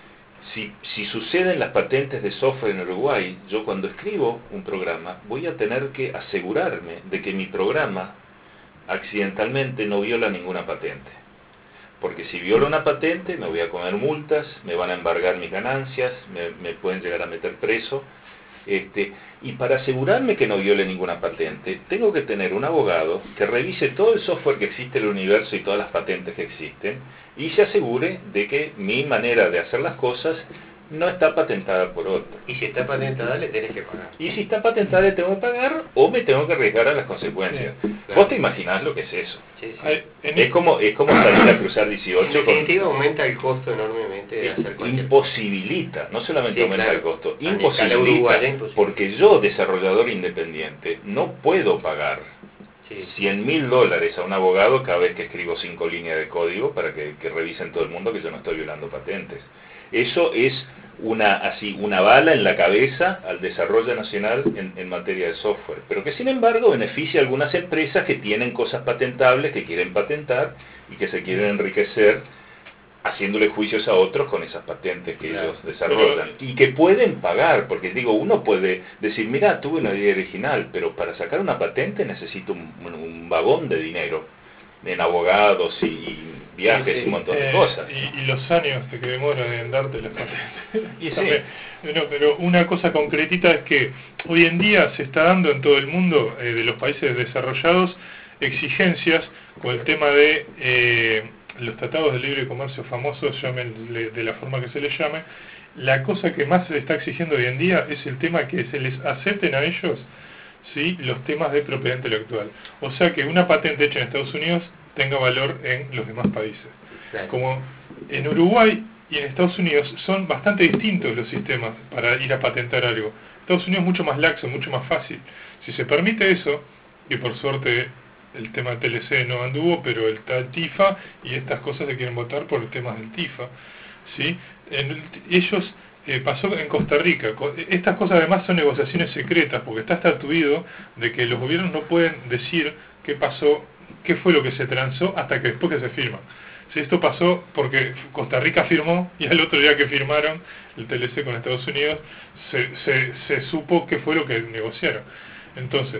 Si, si suceden las patentes de software en Uruguay, yo cuando escribo un programa voy a tener que asegurarme de que mi programa accidentalmente no viola ninguna patente. Porque si viola una patente me voy a comer multas, me van a embargar mis ganancias, me, me pueden llegar a meter preso. Este, y para asegurarme que no viole ninguna patente, tengo que tener un abogado que revise todo el software que existe en el universo y todas las patentes que existen, y se asegure de que mi manera de hacer las cosas no está patentada por otro. Y si está patentada le tenés que pagar. Y si está patentada le tengo que pagar o me tengo que arriesgar a las consecuencias. Sí, claro. ¿Vos te imaginás lo que es eso? Sí, sí. Es como es como salir a cruzar dieciocho. En definitiva con... aumenta el costo enormemente de hacer cualquier Imposibilita, no solamente sí, aumenta claro. el costo, a imposibilita, uruguaya, imposible. Porque yo, desarrollador independiente, no puedo pagar sí. cien mil dólares a un abogado cada vez que escribo cinco líneas de código para que, que revisen todo el mundo que yo no estoy violando patentes. Eso es una así una bala en la cabeza al desarrollo nacional en, en materia de software, pero que sin embargo beneficia a algunas empresas que tienen cosas patentables, que quieren patentar y que se quieren enriquecer haciéndole juicios a otros con esas patentes que claro. ellos desarrollan pero, y que pueden pagar, porque digo, uno puede decir, mira, tuve una idea original, pero para sacar una patente necesito un, un, un vagón de dinero en abogados y, y viajes sí, sí. y un montón de eh, cosas. Y, y los años que demoran en darte las patentes. Y sí. no, pero una cosa concretita es que hoy en día se está dando en todo el mundo, eh, de los países desarrollados, exigencias con el tema de eh, los tratados de libre comercio famosos, llámenle de la forma que se les llame. La cosa que más se está exigiendo hoy en día es el tema que se les acepten a ellos, ¿sí?, los temas de propiedad intelectual. O sea que una patente hecha en Estados Unidos tenga valor en los demás países. Claro. Como en Uruguay y en Estados Unidos son bastante distintos los sistemas para ir a patentar algo. Estados Unidos es mucho más laxo, mucho más fácil. Si se permite eso, y por suerte el tema del T L C no anduvo, pero el, el TIFA y estas cosas se quieren votar por el tema del TIFA, ¿sí? En el, ellos... Eh, pasó en Costa Rica. Estas cosas además son negociaciones secretas, porque está estatuido de que los gobiernos no pueden decir qué pasó, qué fue lo que se transó hasta que después que se firma. Si esto pasó porque Costa Rica firmó y al otro día que firmaron el T L C con Estados Unidos se, se, se supo qué fue lo que negociaron. Entonces,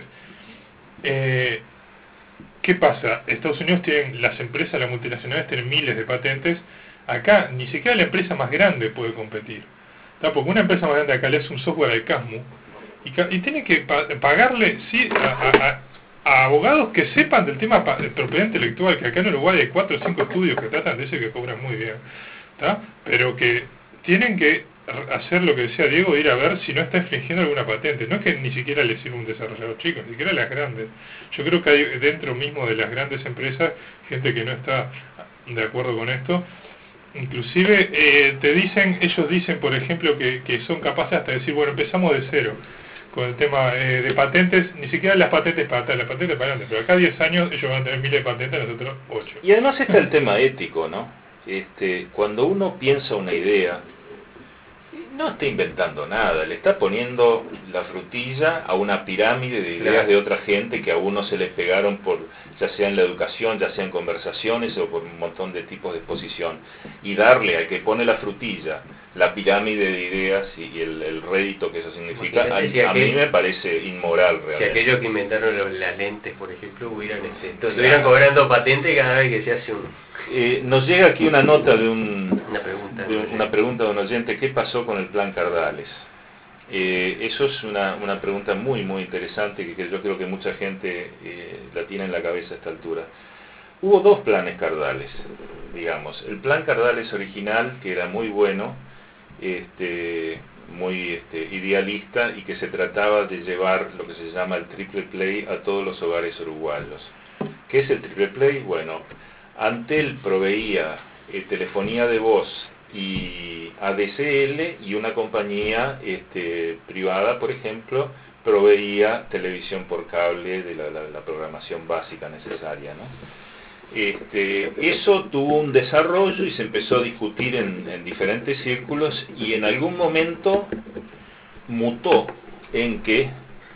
eh, ¿qué pasa? Estados Unidos tienen, las empresas, las multinacionales tienen miles de patentes. Acá ni siquiera la empresa más grande puede competir. Porque una empresa más grande acá le hace un software al CASMU y, y tiene que pa pagarle sí, a, a, a abogados que sepan del tema de propiedad intelectual, que acá en Uruguay hay cuatro o cinco estudios que tratan de eso y que cobran muy bien, ¿tá? Pero que tienen que hacer lo que decía Diego, ir a ver si no está infringiendo alguna patente. No es que ni siquiera le sirva un desarrollador chico, ni siquiera las grandes. Yo creo que hay dentro mismo de las grandes empresas gente que no está de acuerdo con esto. Inclusive eh, te dicen, ellos dicen por ejemplo que, que son capaces hasta de decir, bueno, empezamos de cero con el tema eh, de patentes, ni siquiera las patentes para atrás, las patentes para adelante, pero acá diez años ellos van a tener miles de patentes, nosotros ocho. Y además está el tema ético, ¿no? Este, cuando uno piensa una idea, no está inventando nada, le está poniendo la frutilla a una pirámide de ideas Claro. de otra gente que a uno se les pegaron por, ya sea en la educación, ya sea en conversaciones o por un montón de tipos de exposición. Y darle al que pone la frutilla la pirámide de ideas y, y el, el rédito que eso significa, a, Si a aquel, mí me parece inmoral realmente. Si aquellos que inventaron los, las lentes, por ejemplo, hubieran este, estuvieran Claro. cobrando patente cada vez que se hace un... Eh, nos llega aquí una nota de un... Una pregunta. De una pregunta de un oyente, ¿qué pasó con el plan Cardales? Eh, eso es una, una pregunta muy muy interesante que, que yo creo que mucha gente eh, la tiene en la cabeza a esta altura. Hubo dos planes Cardales, digamos. El plan Cardales original, que era muy bueno, este, muy este, idealista, y que se trataba de llevar lo que se llama el triple play a todos los hogares uruguayos. ¿Qué es el triple play? Bueno, Antel proveía eh, telefonía de voz y A D S L, y una compañía este, privada, por ejemplo, proveía televisión por cable de la, la, la programación básica necesaria, ¿no? Este, eso tuvo un desarrollo y se empezó a discutir en, en diferentes círculos, y en algún momento mutó en que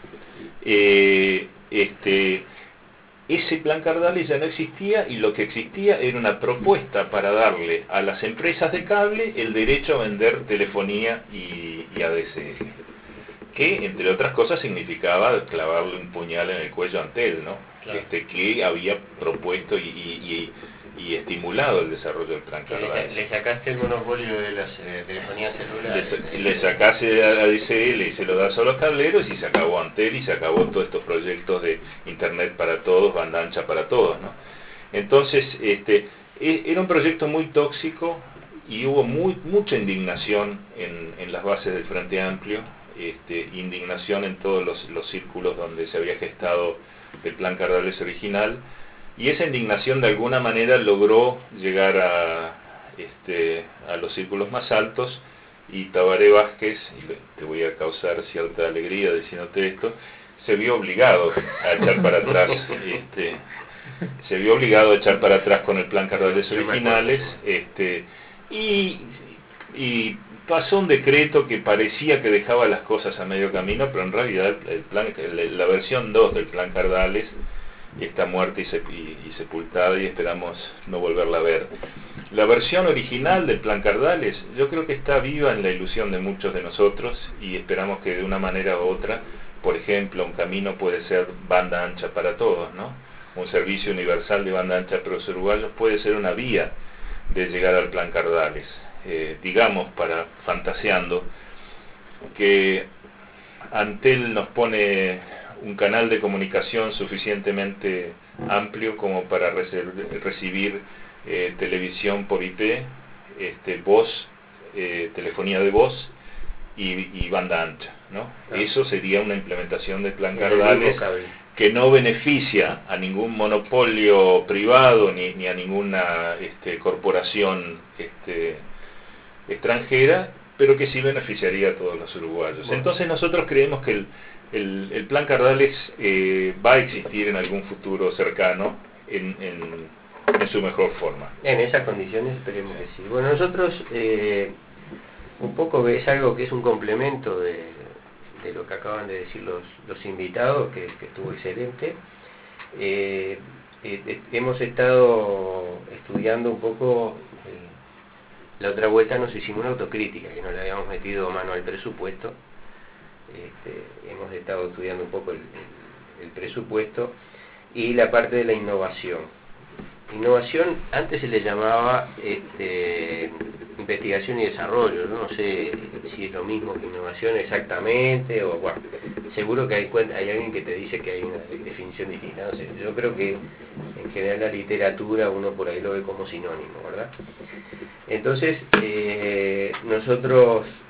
eh, este, ese plan Cardales ya no existía, y lo que existía era una propuesta para darle a las empresas de cable el derecho a vender telefonía y, y A D S L, que entre otras cosas significaba clavarle un puñal en el cuello a Antel, ¿no? Claro. Este, que había propuesto y, y, y, y estimulado el desarrollo del plan Cardales. Le, le sacaste el monopolio de las eh, telefonías celulares. Le, le sacaste a A D S L y se lo das a los cableros, y se acabó Antel y se acabó todos estos proyectos de internet para todos, banda ancha para todos, ¿no? Entonces, este, era un proyecto muy tóxico, y hubo muy, mucha indignación en, en las bases del Frente Amplio, este, indignación en todos los, los círculos donde se había gestado el plan Cardales original, y esa indignación de alguna manera logró llegar a, este, a los círculos más altos, y Tabaré Vázquez, y te voy a causar cierta alegría diciéndote esto, se vio obligado a echar para atrás, este, se vio obligado a echar para atrás con el plan Cardales originales, este, y, y pasó un decreto que parecía que dejaba las cosas a medio camino, pero en realidad el plan, la versión dos del plan Cardales está muerta y, se, y, y sepultada, y esperamos no volverla a ver. La versión original del plan Cardales yo creo que está viva en la ilusión de muchos de nosotros, y esperamos que de una manera u otra, por ejemplo, un camino puede ser banda ancha para todos, ¿no? Un servicio universal de banda ancha para los uruguayos puede ser una vía de llegar al plan Cardales. Eh, digamos, para fantaseando, que Antel nos pone un canal de comunicación suficientemente amplio como para recibir eh, televisión por I P, este, voz, eh, telefonía de voz y, y banda ancha, ¿no? Ah. Eso sería una implementación del plan Cardales que no beneficia a ningún monopolio privado ni, ni a ninguna este, corporación este, extranjera, pero que sí beneficiaría a todos los uruguayos. Bueno. Entonces nosotros creemos que el, el, el plan Cardales eh, va a existir en algún futuro cercano en, en, en su mejor forma. En esas condiciones esperemos sí. que sí. Bueno, nosotros eh, un poco es algo que es un complemento de, de lo que acaban de decir los, los invitados, que, que estuvo excelente. Eh, eh, hemos estado estudiando un poco... Eh, La otra vuelta nos hicimos una autocrítica, que no le habíamos metido mano al presupuesto. Este, hemos estado estudiando un poco el, el, el presupuesto y la parte de la innovación. Innovación antes se le llamaba este, investigación y desarrollo, ¿no? No sé si es lo mismo que innovación exactamente, o bueno, seguro que hay, hay alguien que te dice que hay una definición distinta, no sé, yo creo que en general la literatura uno por ahí lo ve como sinónimo, ¿verdad? Entonces, eh, nosotros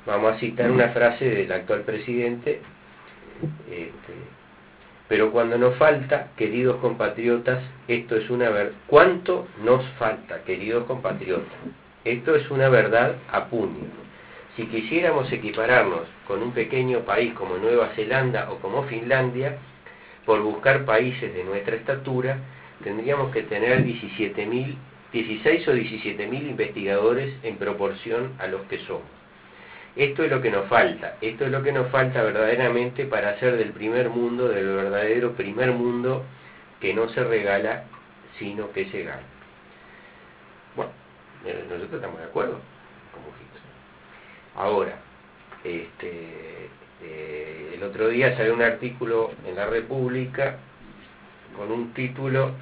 Vamos a citar una frase del actual presidente, este, pero cuando nos falta, queridos compatriotas, esto es una verdad. ¿Cuánto nos falta, queridos compatriotas? Esto es una verdad a puño. Si quisiéramos equipararnos con un pequeño país como Nueva Zelanda o como Finlandia, por buscar países de nuestra estatura, tendríamos que tener diecisiete mil, dieciséis o diecisiete mil investigadores en proporción a los que somos. Esto es lo que nos falta, esto es lo que nos falta verdaderamente para hacer del primer mundo, del verdadero primer mundo, que no se regala, sino que se gana. Bueno, nosotros estamos de acuerdo con Mujica. Ahora, este, eh, el otro día salió un artículo en La República con un título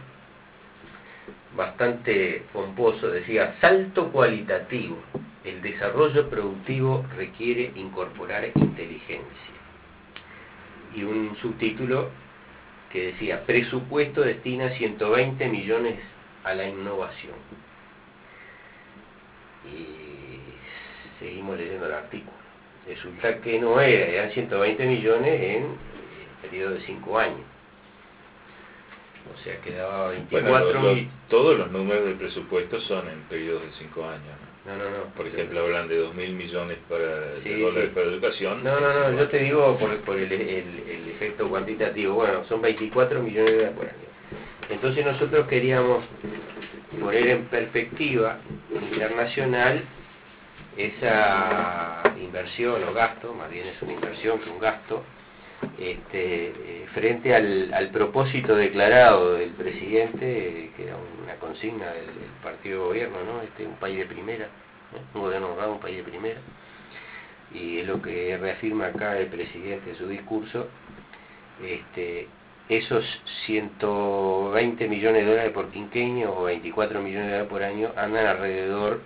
bastante pomposo, decía: salto cualitativo, el desarrollo productivo requiere incorporar inteligencia. Y un subtítulo que decía: presupuesto destina ciento veinte millones a la innovación. Y seguimos leyendo el artículo. Resulta que no era, eran ciento veinte millones en el periodo de cinco años. O sea, quedaba veinticuatro bueno, lo, lo, mil. Todos los números del presupuesto son en periodos de cinco años, ¿no? No, no, no. Por ejemplo, hablan de dos mil millones para, Sí, de dólares sí. para educación. No, no, no, yo te digo por, por el, el, el efecto cuantitativo. Bueno, son veinticuatro millones de dólares por año. Entonces nosotros queríamos poner en perspectiva internacional esa inversión o gasto, más bien es una inversión que un gasto, este, eh, frente al, al propósito declarado del presidente, eh, que era una consigna del, del partido de gobierno, ¿no? Este, un país de primera, ¿no? Un gobierno honrado, un país de primera, y es lo que reafirma acá el presidente en su discurso. Este, esos ciento veinte millones de dólares por quinquenio o veinticuatro millones de dólares por año andan alrededor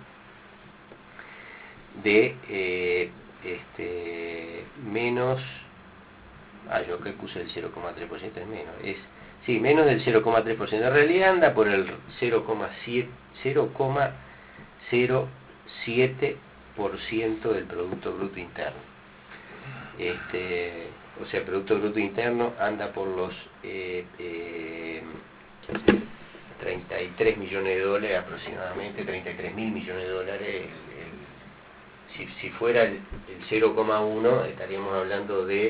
de eh, este, menos, ah, yo creo que puse el cero coma tres por ciento, es menos, es, sí, menos del cero coma tres por ciento, en realidad anda por el cero coma cero siete por ciento del Producto Bruto Interno. Este, o sea, el Producto Bruto Interno anda por los eh, eh, treinta y tres millones de dólares aproximadamente, treinta y tres mil millones de dólares. El, el, si, si fuera el, el cero coma uno estaríamos hablando de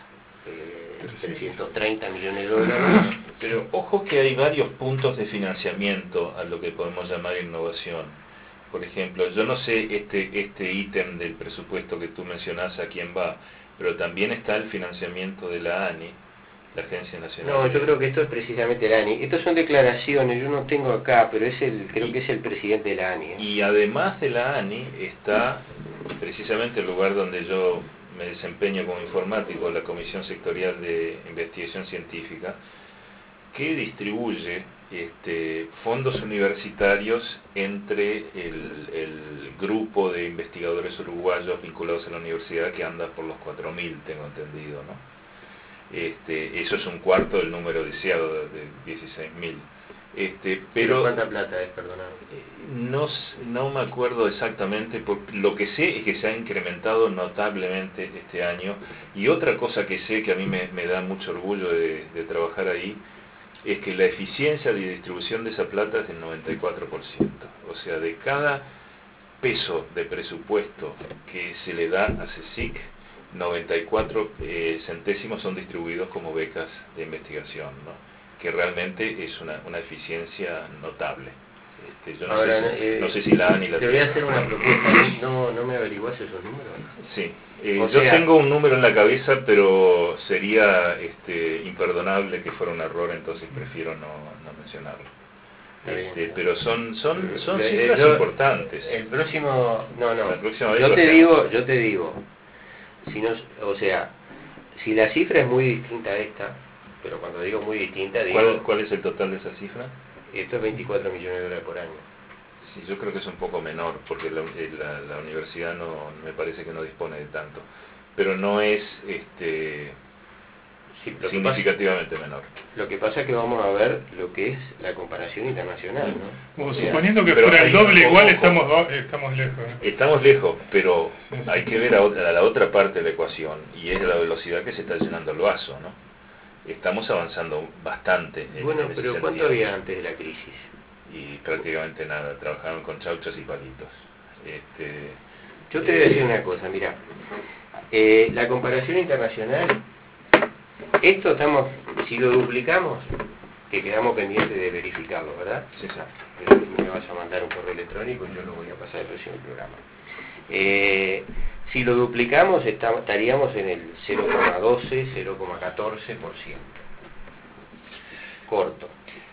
eh, trescientos treinta millones de dólares. Pero ojo que hay varios puntos de financiamiento a lo que podemos llamar innovación. Por ejemplo, yo no sé este este ítem del presupuesto que tú mencionás a quién va, pero también está el financiamiento de la ANI, la Agencia Nacional. No, de... yo creo que esto es precisamente la ANI. Estas son declaraciones, yo no tengo acá, pero es el, creo y, que es el presidente de la ANI. ¿eh? Y además de la ANI está precisamente el lugar donde yo me desempeño como informático, la Comisión Sectorial de Investigación Científica, que distribuye este, fondos universitarios entre el, el grupo de investigadores uruguayos vinculados a la universidad, que anda por los cuatro mil, tengo entendido, ¿no? Este, eso es un cuarto del número deseado de, de dieciséis mil. Este, pero ¿Cuánta plata es, perdonado? No, no me acuerdo exactamente, porque lo que sé es que se ha incrementado notablemente este año, y otra cosa que sé que a mí me, me da mucho orgullo de, de trabajar ahí, es que la eficiencia de distribución de esa plata es del noventa y cuatro por ciento. O sea, de cada peso de presupuesto que se le da a CSIC, noventa y cuatro eh, centésimos son distribuidos como becas de investigación, ¿no? Que realmente es una, una eficiencia notable. Este, yo no, Ahora, sé si, eh, no sé si la ANI la te voy a hacer una propuesta. ¿No, no me averiguas esos números? Sí, eh, o yo sea, tengo un número en la cabeza, pero sería este, imperdonable que fuera un error, entonces prefiero no, no mencionarlo. Este, pero son son son eh, cifras yo, importantes. El próximo, no, no. La próxima vez yo lo te hacemos. digo, yo te digo, si no, o sea, si la cifra es muy distinta a esta, pero cuando digo muy distinta, digo, ¿Cuál, ¿Cuál es el total de esa cifra? Esto es veinticuatro millones de dólares por año. Sí, yo creo que es un poco menor, porque la, la, la universidad no me parece que no dispone de tanto. Pero no es, este Sí, lo significativamente que pasa, menor. Lo que pasa es que vamos a ver lo que es la comparación internacional, ¿no? O sea, suponiendo que pero fuera el hay- doble, ojo, igual ojo. estamos estamos lejos. ¿eh? Estamos lejos, pero Sí, sí. hay que ver a, otra- a la otra parte de la ecuación, y es la velocidad que se está llenando el vaso, ¿no? Estamos avanzando bastante en, Bueno, en ese pero ¿cuánto sentido. había antes de la crisis? Y prácticamente nada, trabajaban con chauchas y palitos. Este, Yo te voy a decir eh, una cosa, mira, eh, la comparación internacional, esto estamos, si lo duplicamos, que quedamos pendientes de verificarlo, ¿verdad? Sí, sí. Pero me vas a mandar un correo electrónico y yo lo voy a pasar al próximo programa. Eh, si lo duplicamos, está- estaríamos en el cero coma doce, cero coma catorce por ciento. Corto.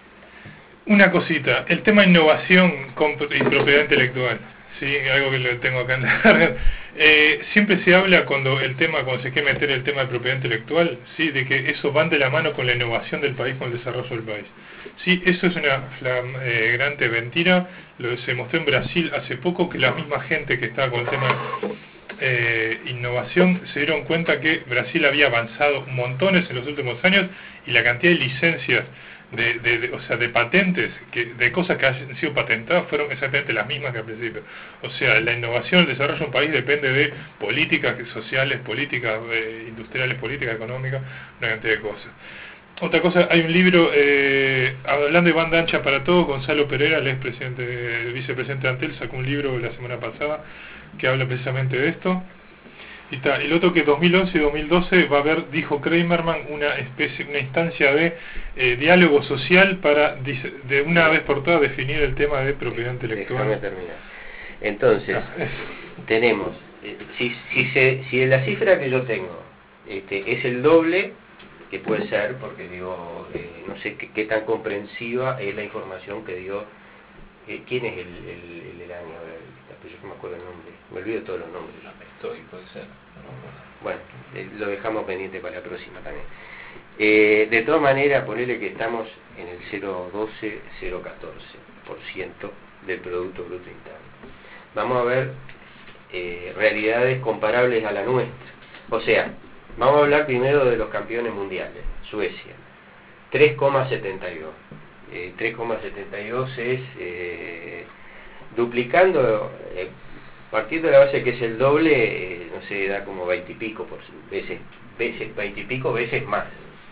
Una cosita, el tema innovación comp- y propiedad intelectual, sí, algo que lo tengo acá en la carga. Eh, siempre se habla cuando el tema, cuando se quiere meter el tema de propiedad intelectual, sí, de que eso van de la mano con la innovación del país, con el desarrollo del país. Sí, eso es una flagrante mentira. Lo se mostró en Brasil hace poco que la misma gente que estaba con el tema eh, innovación se dieron cuenta que Brasil había avanzado montones en los últimos años y la cantidad de licencias De, de, de, o sea, de patentes, que, de cosas que han sido patentadas fueron exactamente las mismas que al principio. O sea, la innovación, el desarrollo de un país depende de políticas sociales, políticas eh, industriales, políticas económicas, una cantidad de cosas. Otra cosa, hay un libro, eh, hablando de banda ancha para todos, Gonzalo Pereira, el expresidente, el vicepresidente de Antel, sacó un libro la semana pasada que habla precisamente de esto. Y ta, el otro que dos mil once y dos mil doce va a haber, dijo Kramerman, una especie, una instancia de eh, diálogo social para de una vez por todas definir el tema de propiedad intelectual. Déjame terminar. Entonces, Ah, tenemos, eh, si, si, se, si la cifra que yo tengo este, es el doble, que puede ser, porque digo, eh, no sé qué, qué tan comprensiva es la información que dio, eh, ¿quién es el, el, el del año? Yo no me acuerdo el nombre, me olvido todos los nombres. Estoy, puede ser. No, bueno, eh, lo dejamos pendiente para la próxima también. Eh, de todas maneras, ponele que estamos en el cero coma doce, cero coma catorce por ciento del Producto Bruto Interno. Vamos a ver eh, realidades comparables a la nuestra. O sea, vamos a hablar primero de los campeones mundiales. Suecia, tres coma setenta y dos. Eh, tres coma setenta y dos es eh, duplicando, eh, partiendo de la base que es el doble, eh, no sé, da como veinte y pico por veces, veces, veinte y pico veces más.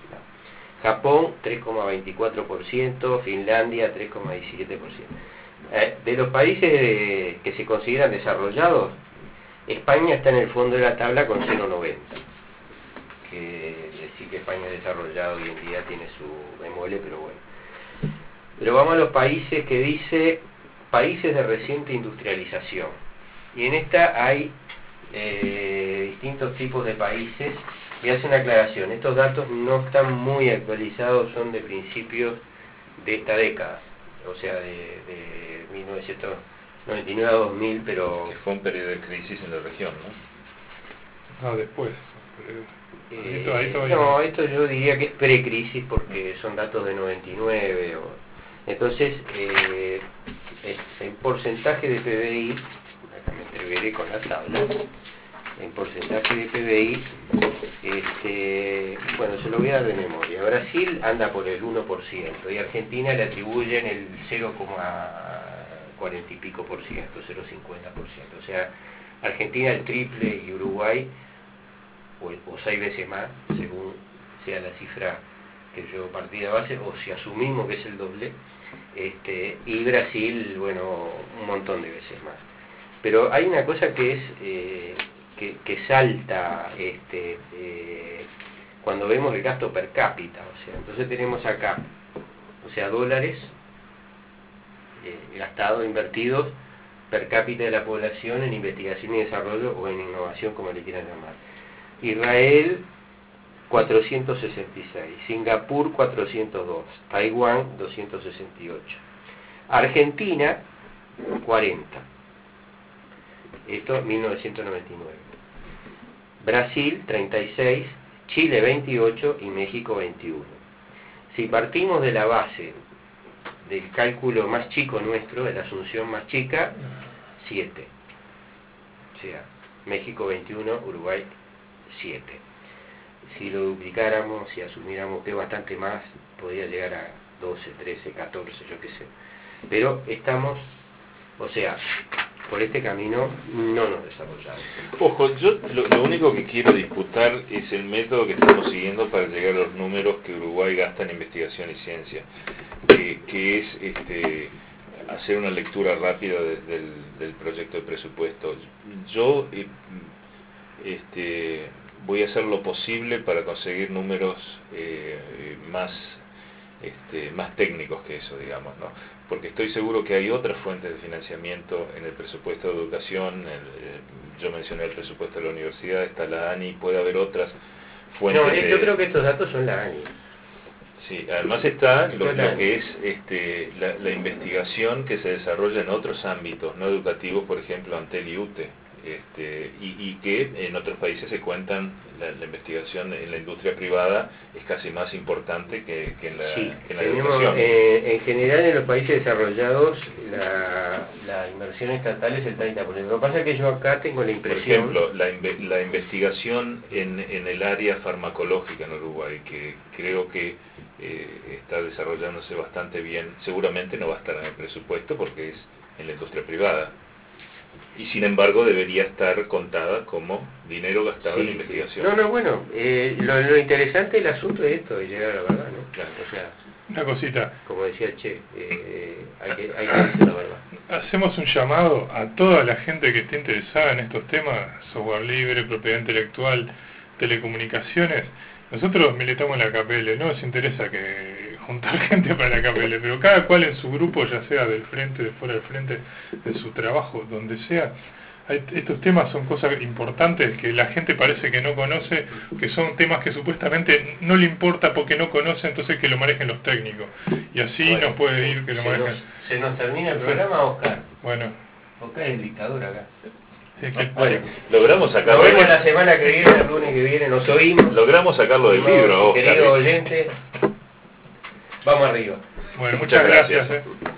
Japón tres coma veinticuatro por ciento, Finlandia tres coma diecisiete por ciento. Eh, de los países de, que se consideran desarrollados, España está en el fondo de la tabla con cero coma noventa. Que decir que España es desarrollado hoy en día tiene su bemolle, pero bueno. Pero vamos a los países que dice países de reciente industrialización. Y en esta hay eh, distintos tipos de países. Y hace una aclaración, estos datos no están muy actualizados, son de principios de esta década, o sea, de, de mil novecientos noventa y nueve a dos mil, pero... que fue un periodo de crisis en la región, ¿no? no, después. Eh, Ahí to- ahí todavía no, no. esto yo diría que es precrisis porque son datos de noventa y nueve. O, entonces, eh, en porcentaje de P B I, acá me atreveré con la tabla, en porcentaje de P B I, este, bueno, se lo voy a dar de memoria. Brasil anda por el uno por ciento y Argentina le atribuyen el cero coma cuarenta y pico por ciento, cero coma cincuenta por ciento. O sea, Argentina el triple y Uruguay o, o seis veces más, según sea la cifra que yo partí de base, o si asumimos que es el doble, este, y Brasil, bueno, un montón de veces más. Pero hay una cosa que es eh, que, que salta este, eh, cuando vemos el gasto per cápita, o sea, entonces tenemos acá, o sea, dólares eh, gastados, invertidos per cápita de la población en investigación y desarrollo o en innovación, como le quieran llamar. Israel cuatrocientos sesenta y seis, Singapur cuatrocientos dos, Taiwán doscientos sesenta y ocho, Argentina cuarenta, esto mil novecientos noventa y nueve, Brasil treinta y seis, Chile veintiocho y México veintiuno. Si partimos de la base del cálculo más chico nuestro, de la asunción más chica, siete, o sea, México veintiuno, Uruguay siete. si lo duplicáramos, si asumiéramos que es bastante más, podría llegar a doce, trece, catorce, yo qué sé. Pero estamos, o sea, por este camino no nos desarrollamos. Ojo, yo lo, lo único que quiero disputar es el método que estamos siguiendo para llegar a los números que Uruguay gasta en investigación y ciencia, que, que es este, hacer una lectura rápida de, del, del proyecto de presupuesto. Yo eh, este, voy a hacer lo posible para conseguir números eh, más, este, más técnicos que eso, digamos, ¿no? Porque estoy seguro que hay otras fuentes de financiamiento en el presupuesto de educación. El, eh, yo mencioné el presupuesto de la universidad, está la ANI, puede haber otras fuentes. No, de... yo creo que estos datos son la ANI. Sí, además está lo, lo que es este, la, la investigación que se desarrolla en otros ámbitos no educativos, por ejemplo, Antel y UTE, este, y, y que en otros países se cuentan, la, la investigación en la industria privada es casi más importante que, que en la, sí, que en la tenemos, educación. Eh, en general en los países desarrollados la, la inversión estatal es el treinta por ciento. Lo que pasa es que yo acá tengo la impresión... Por ejemplo, la, inve la investigación en, en el área farmacológica en Uruguay, que creo que eh, está desarrollándose bastante bien, seguramente no va a estar en el presupuesto porque es en la industria privada. Y sin embargo debería estar contada como dinero gastado sí, en investigación. Sí. No, no, bueno, eh, lo, lo interesante del asunto es esto, de llegar a la verdad, ¿no? Claro, o sea, una cosita. Como decía Che, eh, hay, que, hay que decir la verdad. Hacemos un llamado a toda la gente que esté interesada en estos temas, software libre, propiedad intelectual, telecomunicaciones. Nosotros militamos en la K P L, no nos interesa que juntar gente para la K P L, pero cada cual en su grupo, ya sea del frente, de fuera del frente, de su trabajo, donde sea. Hay, estos temas son cosas importantes que la gente parece que no conoce, que son temas que supuestamente no le importa porque no conoce, entonces que lo manejen los técnicos. Y así bueno, nos puede ir que lo se manejen. Nos, se nos termina el programa, Oscar. Bueno. Oscar es el dictador acá. Sí, que, bueno, logramos sacarlo. Nos vemos la semana que viene, el lunes que viene, nos oímos. Logramos sacarlo del libro, Oscar. Querido oyente, vamos arriba. Bueno, muchas, muchas gracias. gracias eh.